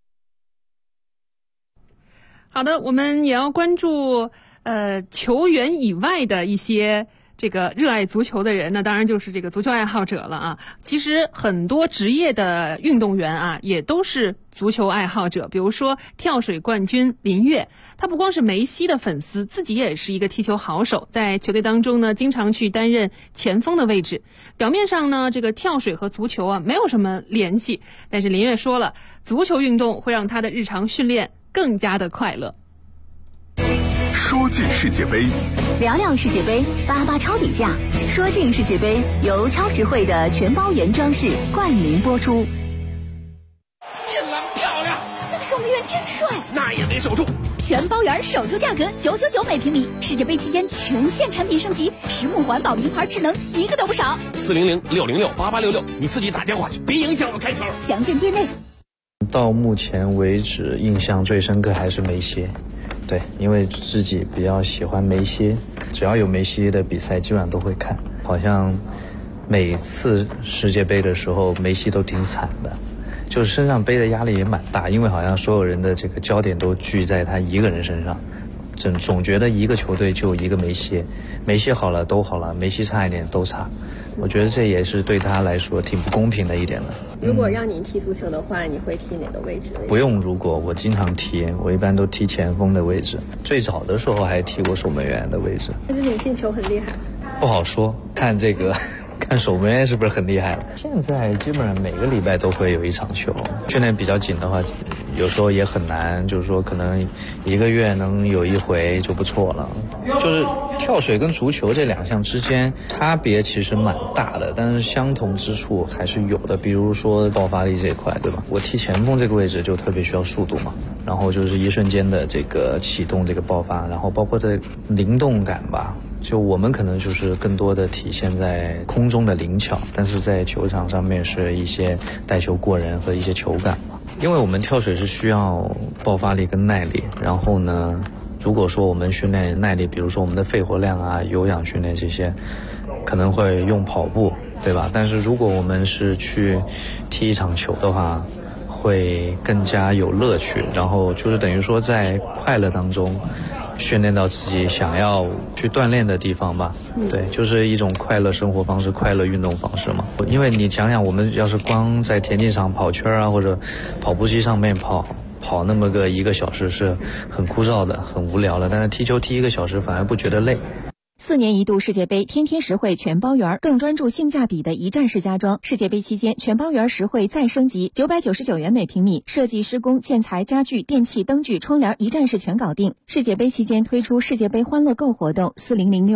好的，我们也要关注球员以外的一些这个热爱足球的人呢，当然就是这个足球爱好者了啊。其实很多职业的运动员也都是足球爱好者。比如说跳水冠军林跃，他不光是梅西的粉丝，自己也是一个踢球好手，在球队当中呢经常去担任前锋的位置。表面上呢，这个跳水和足球没有什么联系，但是林跃说了，足球运动会让他的日常训练更加的快乐。 说进世界杯， 聊聊世界杯，88超底价。说进世界杯由超实惠的全包原装饰冠名播出。 进了，漂亮！ 那个守门员真帅， 那也没守住。 全包圆守住价格999每平米，世界杯期间全线产品升级，实木环保名牌智能一个都不少。 400-606-8866，你自己打电话去，别影响我开球。 详见店内。 到目前为止，印象最深刻还是梅西。对，因为自己比较喜欢梅西，只要有梅西的比赛基本上都会看。好像每次世界杯的时候梅西都挺惨的，就是身上背的压力也蛮大，因为好像所有人的这个焦点都聚在他一个人身上，总觉得一个球队就一个梅西，梅西好了都好了，梅西差一点都差。我觉得这也是对他来说挺不公平的一点了。 如果让你踢足球的话，你会踢哪个位置？ 不用如果，我经常踢，我一般都踢前锋的位置，最早的时候还踢过守门员的位置。 但是你进球很厉害。 不好说，看这个看守门员是不是很厉害了。现在基本上每个礼拜都会有一场球，训练比较紧的话有时候也很难，就是说可能1个月能有1回就不错了。就是跳水跟足球这2项之间差别其实蛮大的，但是相同之处还是有的。比如说爆发力这一块，对吧？我踢前锋这个位置就特别需要速度嘛，然后就是一瞬间的这个启动这个爆发，然后包括这灵动感吧。就我们可能就是更多的体现在空中的灵巧，但是在球场上面是一些带球过人和一些球感嘛。因为我们跳水是需要爆发力跟耐力，然后呢，如果说我们训练耐力，比如说我们的肺活量有氧训练这些，可能会用跑步，对吧？但是如果我们是去踢一场球的话，会更加有乐趣，然后就是等于说在快乐当中训练到自己想要去锻炼的地方吧。对，就是一种快乐生活方式，快乐运动方式嘛。因为你想想，我们要是光在田径场跑圈或者跑步机上面跑那么个1个小时是很枯燥的，很无聊的，但是踢球踢1个小时反而不觉得累。 4年一度世界杯，天天实惠全包圆，更专注性价比的一站式家装。世界杯期间，全包圆实惠再升级，999元每平米，设计、施工、建材、家具、电器、灯具、窗帘一站式全搞定。世界杯期间推出世界杯欢乐购活动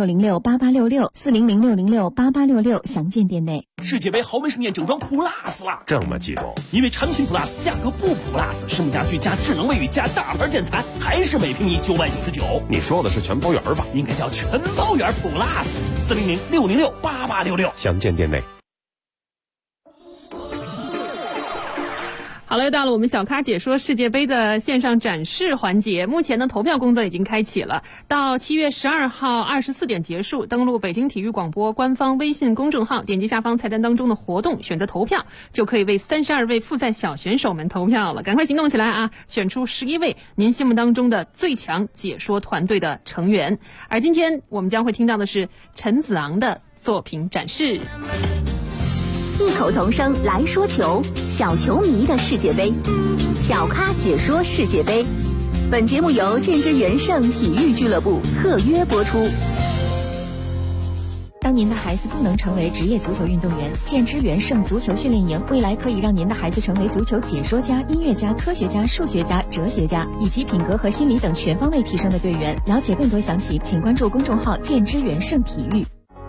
，400-606-8866，400-606-8866，详见店内。 世界杯豪门盛宴整装 Plus 了， 这么激动？ 因为产品 Plus 价格不 Plus， 实木家具加智能卫浴加大牌建材，还是每平米999。 你说的是全包圆吧？ 应该叫全包圆 Plus，400-606-8866， 详见店内。 好了，又到了我们小咖解说世界杯的线上展示环节。目前呢，投票工作已经开启了，到7月12号24点结束。登录北京体育广播官方微信公众号，点击下方菜单当中的活动，选择投票，就可以为32位复赛小选手们投票了。赶快行动起来啊！选出11位您心目当中的最强解说团队的成员。而今天我们将会听到的是陈子昂的作品展示。 异口同声来说球，小球迷的世界杯，小咖解说世界杯。本节目由建之元盛体育俱乐部特约播出。 当您的孩子不能成为职业足球运动员，建之元盛足球训练营未来可以让您的孩子成为足球解说家、音乐家、科学家、数学家、哲学家，以及品格和心理等全方位提升的队员。了解更多详情，请关注公众号建之元盛体育。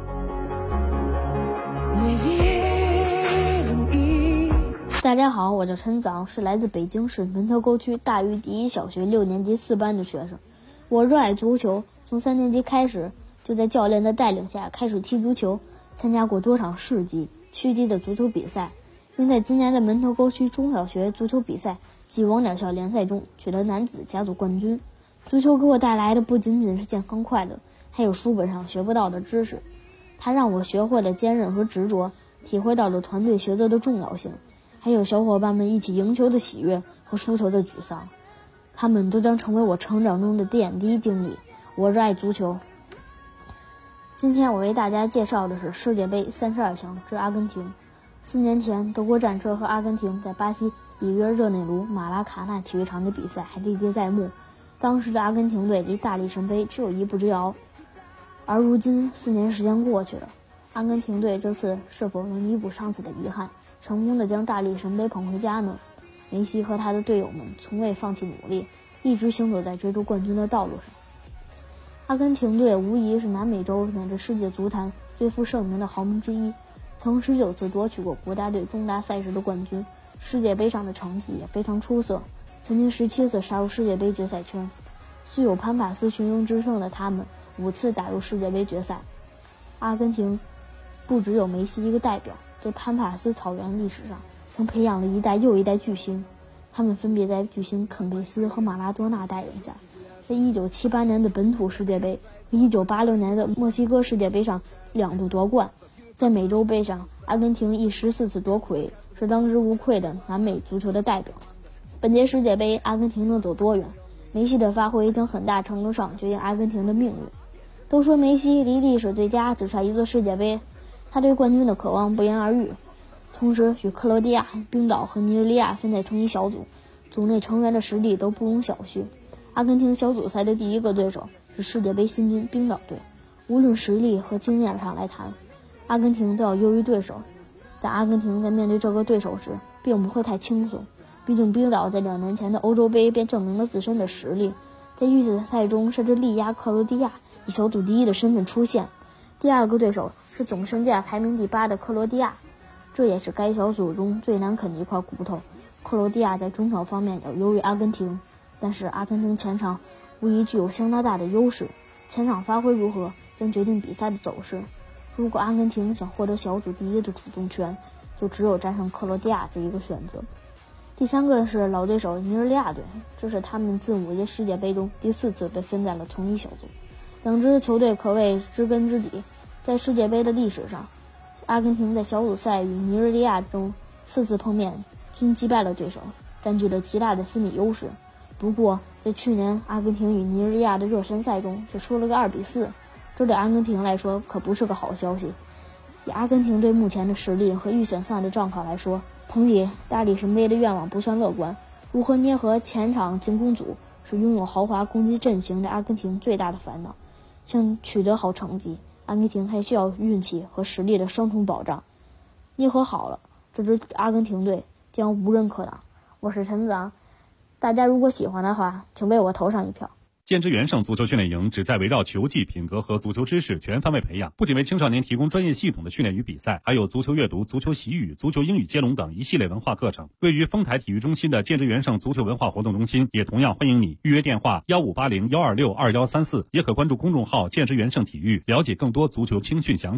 大家好，我叫陈子昂，是来自北京市门头沟区大峪第一小学6年级4班的学生。我热爱足球，从3年级开始就在教练的带领下开始踢足球，参加过多场市级、区级的足球比赛，并在今年的门头沟区中小学足球比赛及网两校联赛中取得男子甲组冠军。足球给我带来的不仅仅是健康快乐，还有书本上学不到的知识。它让我学会了坚韧和执着，体会到了团队协作的重要性，还有小伙伴们一起赢球的喜悦和输球的沮丧，他们都将成为我成长中的点滴经历。我热爱足球。今天我为大家介绍的是世界杯32强之阿根廷。4年前，德国战车和阿根廷在巴西里约热内卢马拉卡纳体育场的比赛还历历在目，当时的阿根廷队离大力神杯只有1步之遥。而如今4年时间过去了，阿根廷队这次是否能弥补上次的遗憾，成功的将大力神杯捧回家呢？梅西和他的队友们从未放弃努力，一直行走在追逐冠军的道路上。阿根廷队无疑是南美洲乃至世界足坛最负盛名的豪门之一，曾19次夺取过国家队重大赛事的冠军，世界杯上的成绩也非常出色，曾经17次杀入世界杯决赛圈。素有潘帕斯群雄之称的他们5次打入世界杯决赛。阿根廷不只有梅西一个代表，在潘帕斯草原历史上曾培养了一代又一代巨星，他们分别在巨星肯佩斯和马拉多纳带领下，在1978年的本土世界杯和1986年的墨西哥世界杯上2度夺冠。在美洲杯上，阿根廷亦14次夺魁，是当之无愧的南美足球的代表。本届世界杯，阿根廷能走多远，梅西的发挥将很大程度上决定阿根廷的命运。都说梅西离历史最佳只差1座世界杯，他对冠军的渴望不言而喻。同时与克罗地亚、冰岛和尼日利亚分在同一小组，组内成员的实力都不容小觑。阿根廷小组赛的第一个对手是世界杯新军冰岛队，无论实力和经验上来谈，阿根廷都要优于对手，但阿根廷在面对这个对手时并不会太轻松，毕竟冰岛在2年前的欧洲杯便证明了自身的实力，在预赛中甚至力压克罗地亚，以小组第一的身份出现。第二个对手是总身价排名第8的克罗地亚，这也是该小组中最难啃的一块骨头。克罗地亚在中场方面要优于阿根廷，但是阿根廷前场无疑具有相当大的优势，前场发挥如何将决定比赛的走势。如果阿根廷想获得小组第一的主动权，就只有战胜克罗地亚这一个选择。第三个是老对手尼日利亚队，这是他们自5届世界杯中第4次被分在了同一小组。两支球队可谓知根知底，在世界杯的历史上，阿根廷在小组赛与尼日利亚中4次碰面均击败了对手，占据了极大的心理优势。不过在去年阿根廷与尼日利亚的热身赛中却输了个2比4，这对阿根廷来说可不是个好消息。以阿根廷队目前的实力和预选赛的状况来说，捧起大力神杯的愿望不算乐观。如何捏合前场进攻组是拥有豪华攻击阵型的阿根廷最大的烦恼。想取得好成绩，阿根廷还需要运气和实力的双重保障。捏合好了，这支阿根廷队将无人可挡。我是陈子昂，大家如果喜欢的话，请为我投上一票。 建之元盛足球训练营旨在围绕球技、品格和足球知识全方位培养，不仅为青少年提供专业系统的训练与比赛，还有足球阅读、足球习语、足球英语接龙等一系列文化课程。位于丰台体育中心的建之元盛足球文化活动中心也同样欢迎你，预约电话1580-126-2134，也可关注公众号建之元盛体育，了解更多足球青训详情。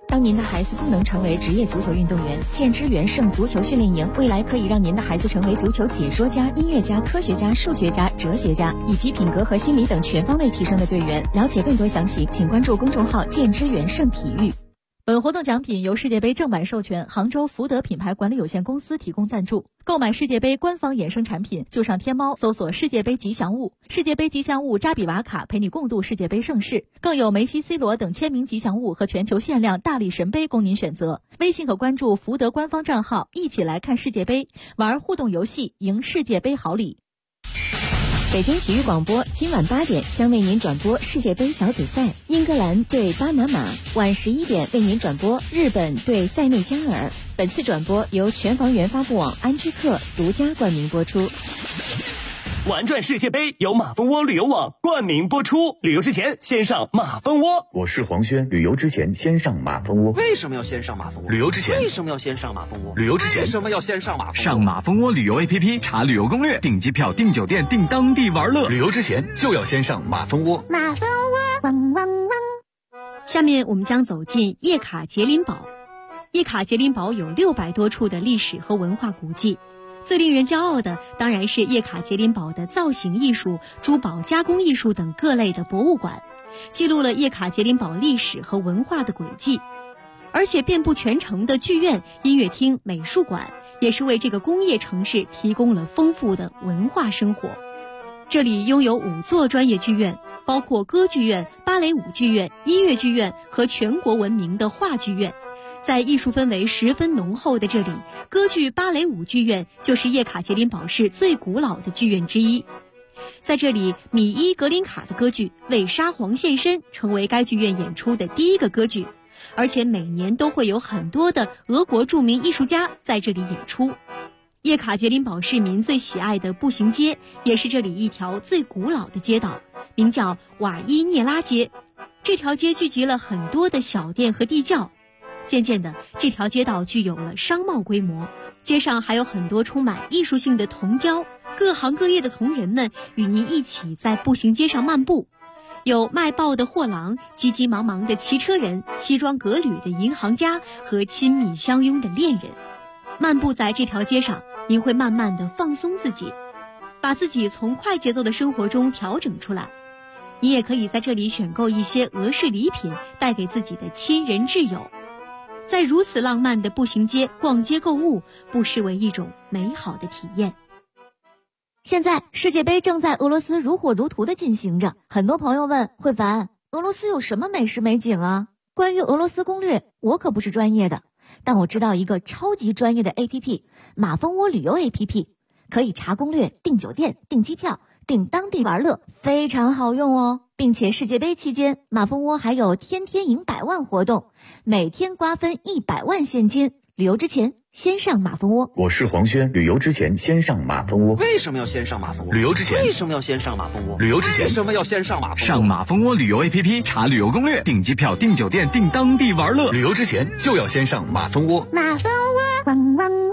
当您的孩子不能成为职业足球运动员，建之元盛足球训练营未来可以让您的孩子成为足球解说家、音乐家、科学家、数学家、哲学家，以及品格和心理等全方位提升的队员。了解更多详情，请关注公众号建之元盛体育。 本活动奖品由世界杯正版授权杭州福德品牌管理有限公司提供赞助。购买世界杯官方衍生产品，就上天猫搜索世界杯吉祥物，世界杯吉祥物扎比瓦卡陪你共度世界杯盛世，更有梅西、C 罗等签名吉祥物和全球限量大力神杯供您选择。微信可关注福德官方账号，一起来看世界杯，玩互动游戏，赢世界杯好礼。 北京体育广播今晚8点将为您转播世界杯小组赛，英格兰对巴拿马，晚11点为您转播日本对塞内加尔。本次转播由全房源发布网安居客独家冠名播出。 玩转世界杯由马蜂窝旅游网冠名播出，旅游之前先上马蜂窝。 我是黄轩，旅游之前先上马蜂窝。 为什么要先上马蜂窝？ 旅游之前为什么要先上马蜂窝？ 旅游之前为什么要先上马蜂窝？ 上马蜂窝旅游 APP 查旅游攻略，订机票、订酒店、订当地玩乐。 旅游之前就要先上马蜂窝。 马蜂窝，汪汪汪。 下面我们将走进叶卡捷琳堡。叶卡捷琳堡有600多处的历史和文化古迹。最令人骄傲的当然是叶卡捷琳堡的造型艺术、珠宝加工艺术等各类的博物馆，记录了叶卡捷琳堡历史和文化的轨迹。而且遍布全城的剧院、音乐厅、美术馆，也是为这个工业城市提供了丰富的文化生活。这里拥有5座专业剧院，包括歌剧院、芭蕾舞剧院、音乐剧院和全国闻名的话剧院。在艺术氛围十分浓厚的这里，歌剧芭蕾舞剧院就是叶卡捷琳堡市最古老的剧院之一。在这里，米伊格林卡的歌剧《为沙皇献身》成为该剧院演出的第一个歌剧，而且每年都会有很多的俄国著名艺术家在这里演出。叶卡捷琳堡市民最喜爱的步行街，也是这里一条最古老的街道，名叫瓦伊涅拉街。这条街聚集了很多的小店和地窖，渐渐的，这条街道具有了商贸规模，街上还有很多充满艺术性的铜雕，各行各业的铜人们与您一起在步行街上漫步，有卖报的货郎、急急忙忙的骑车人、西装革履的银行家和亲密相拥的恋人。漫步在这条街上，您会慢慢地放松自己，把自己从快节奏的生活中调整出来。你也可以在这里选购一些俄式礼品，带给自己的亲人挚友。在如此浪漫的步行街逛街购物，不失为一种美好的体验。 现在世界杯正在俄罗斯如火如荼地进行着，很多朋友问慧凡，俄罗斯有什么美食美景啊？关于俄罗斯攻略，我可不是专业的，但我知道一个超级专业的 APP， 马蜂窝旅游 APP， 可以查攻略、订酒店、订机票、订当地玩乐，非常好用哦。并且世界杯期间，马蜂窝还有天天赢100万活动，每天瓜分100万现金。旅游之前先上马蜂窝。 我是黄轩，旅游之前先上马蜂窝。 为什么要先上马蜂窝？ 旅游之前为什么要先上马蜂窝？ 旅游之前为什么要先上马蜂窝？ 上马蜂窝旅游 APP 查旅游攻略，订机票、订酒店、订当地玩乐。 旅游之前就要先上马蜂窝。 马蜂窝，汪汪汪。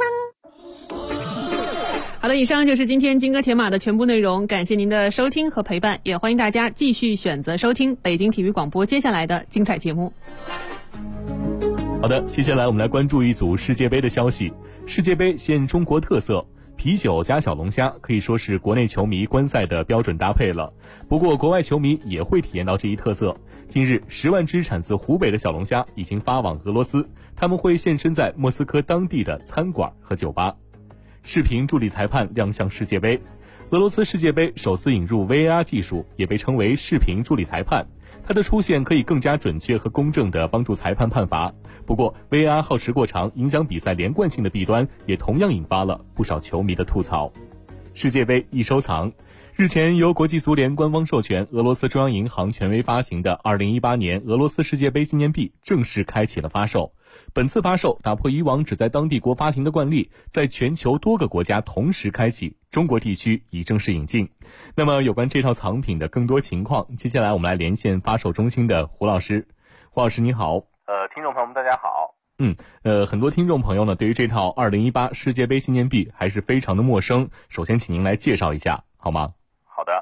好的，以上就是今天金戈铁马的全部内容，感谢您的收听和陪伴，也欢迎大家继续选择收听北京体育广播接下来的精彩节目。 好的，接下来我们来关注一组世界杯的消息。世界杯现中国特色，啤酒加小龙虾可以说是国内球迷观赛的标准搭配了。不过国外球迷也会体验到这一特色。近日10万只产自湖北的小龙虾已经发往俄罗斯，他们会现身在莫斯科当地的餐馆和酒吧。视频助理裁判亮相世界杯。俄罗斯世界杯首次引入 VAR 技术，也被称为视频助理裁判。它的出现可以更加准确和公正地帮助裁判判罚。不过 VAR 耗时过长，影响比赛连贯性的弊端也同样引发了不少球迷的吐槽。世界杯易收藏。日前由国际足联官方授权，俄罗斯中央银行权威发行的2018年俄罗斯世界杯纪念币正式开启了发售。本次发售打破以往只在当地国发行的惯例，在全球多个国家同时开启，中国地区已正式引进。那么有关这套藏品的更多情况，接下来我们来连线发售中心的胡老师。胡老师你好。 听众朋友们大家好。 很多听众朋友呢对于这套2018世界杯纪念币还是非常的陌生，首先请您来介绍一下好吗？ 好的，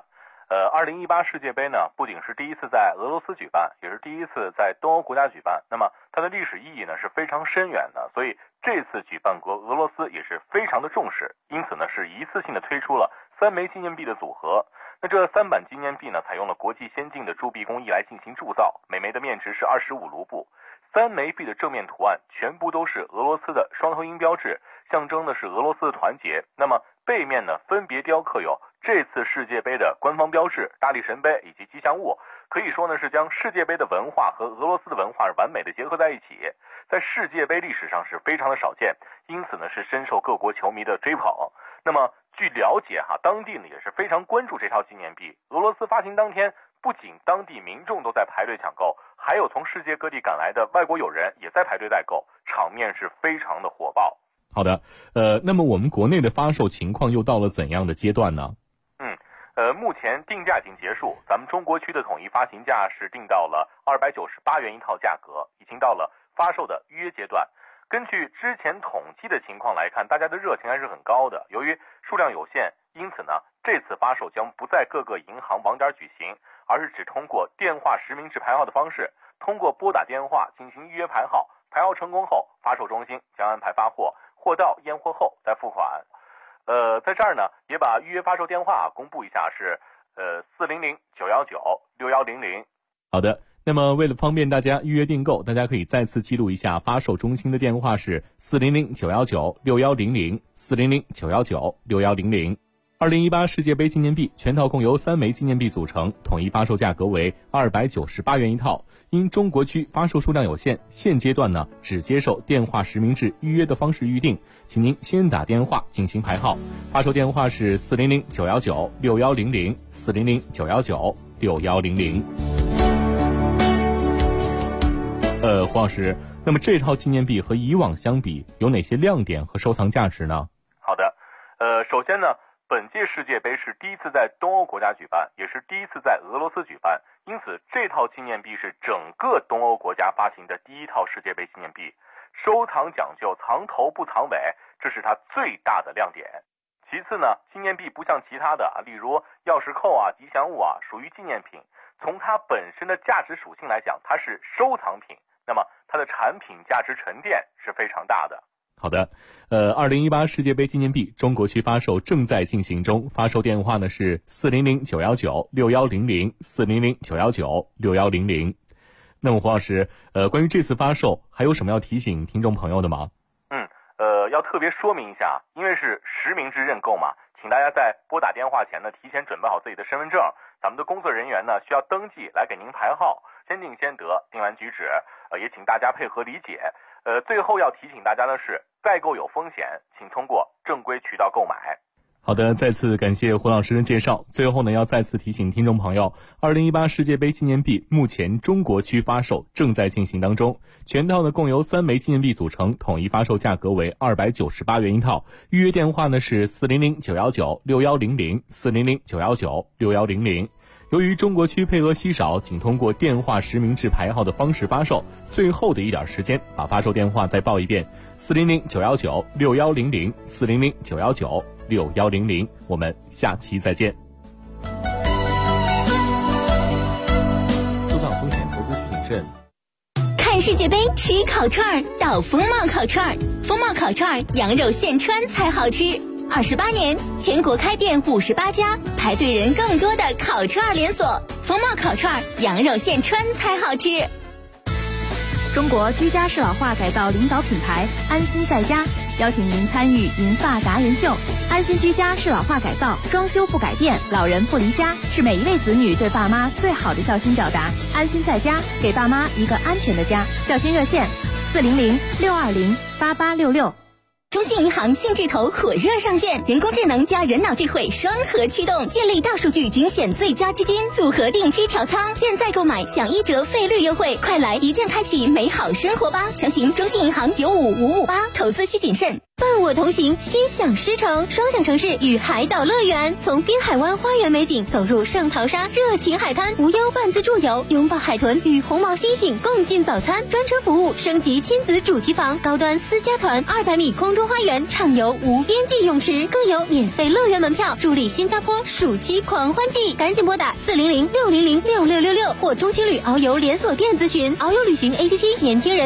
2018世界杯呢，不仅是第一次在俄罗斯举办，也是第一次在东欧国家举办。那么它的历史意义呢是非常深远的，所以这次举办国俄罗斯也是非常的重视，因此呢是一次性的推出了3枚纪念币的组合。那这3版纪念币呢，采用了国际先进的铸币工艺来进行铸造，每枚的面值是25卢布。3枚币的正面图案全部都是俄罗斯的双头鹰标志，象征的是俄罗斯的团结。那么背面呢，分别雕刻有这次世界杯的官方标志、大力神杯以及吉祥物，可以说呢是将世界杯的文化和俄罗斯的文化完美的结合在一起，在世界杯历史上是非常的少见，因此呢是深受各国球迷的追捧。那么据了解当地呢也是非常关注这套纪念币。俄罗斯发行当天，不仅当地民众都在排队抢购，还有从世界各地赶来的外国友人也在排队代购，场面是非常的火爆。 好的，那么我们国内的发售情况又到了怎样的阶段呢？ 目前定价已经结束，咱们中国区的统一发行价是定到了298元一套价格，已经到了发售的预约阶段。根据之前统计的情况来看，大家的热情还是很高的。由于数量有限，因此呢，这次发售将不在各个银行网点举行，而是只通过电话实名制排号的方式，通过拨打电话进行预约排号，排号成功后，发售中心将安排发货，货到验货后再付款。在这儿呢，也把预约发售电话公布一下，是400-919-6100。 好的，那么为了方便大家预约订购，大家可以再次记录一下发售中心的电话是400-919-6100 400-919-6100。2018世界杯纪念币全套共由3枚纪念币组成，统一发售价格为298元一套。因中国区发售数量有限，现阶段呢只接受电话实名制预约的方式预定，请您先打电话进行排号。发售电话是400-919-6100 400-919-6100。黄老师，那么这套纪念币和以往相比，有哪些亮点和收藏价值呢？ 好的，首先呢，本届世界杯是第一次在东欧国家举办，也是第一次在俄罗斯举办，因此这套纪念币是整个东欧国家发行的第一套世界杯纪念币，收藏讲究藏头不藏尾，这是它最大的亮点。其次呢，纪念币不像其他的例如钥匙扣吉祥物属于纪念品，从它本身的价值属性来讲，它是收藏品，那么它的产品价值沉淀是非常大的。 好的，2018世界杯纪念币中国区发售正在进行中，发售电话呢是400-919-6100 400-919-6100。那么黄老师，关于这次发售还有什么要提醒听众朋友的吗？ 要特别说明一下，因为是实名制认购嘛，请大家在拨打电话前呢，提前准备好自己的身份证，咱们的工作人员呢需要登记来给您排号，先定先得，定完举止，也请大家配合理解。最后要提醒大家的是，代购有风险，请通过正规渠道购买。 好的，再次感谢胡老师的介绍。最后呢，要再次提醒听众朋友，2018世界杯纪念币目前中国区发售正在进行当中，全套呢共由3枚纪念币组成，统一发售价格为298元一套。预约电话呢是400-919-6100 400-919-6100。由于中国区配额稀少，仅通过电话实名制排号的方式发售，最后的一点时间，把发售电话再报一遍：400-919-6100 400-919-6100。我们下期再见。 收藏风险，投资需谨慎。 看世界杯吃烤串到风貌烤串，风貌烤串羊肉现穿才好吃。28年，全国开店58家，排队人更多的烤串连锁。风貌烤串，羊肉现穿才好吃。 中国居家适老化改造领导品牌安心在家邀请您参与银发达人秀。安心居家适老化改造，装修不改变，老人不离家，是每一位子女对爸妈最好的孝心表达。安心在家，给爸妈一个安全的家。孝心热线：400-620-8866。 中信银行信智投火热上线，人工智能加人脑智慧双核驱动，建立大数据精选最佳基金，组合定期调仓，现在购买享1折费率优惠，快来一键开启美好生活吧！详询中信银行95558，投资需谨慎。 伴我同行，心想事成。双享城市与海岛乐园，从滨海湾花园美景走入圣淘沙热情海滩，无忧半自助游，拥抱海豚与红毛猩猩共进早餐。专车服务升级亲子主题房，高端私家团200米空中花园，畅游无边际泳池，更有免费乐园门票，助力新加坡暑期狂欢季。赶紧拨打400-600-6666或中青旅遨游连锁店咨询。遨游旅行 APP， 年轻人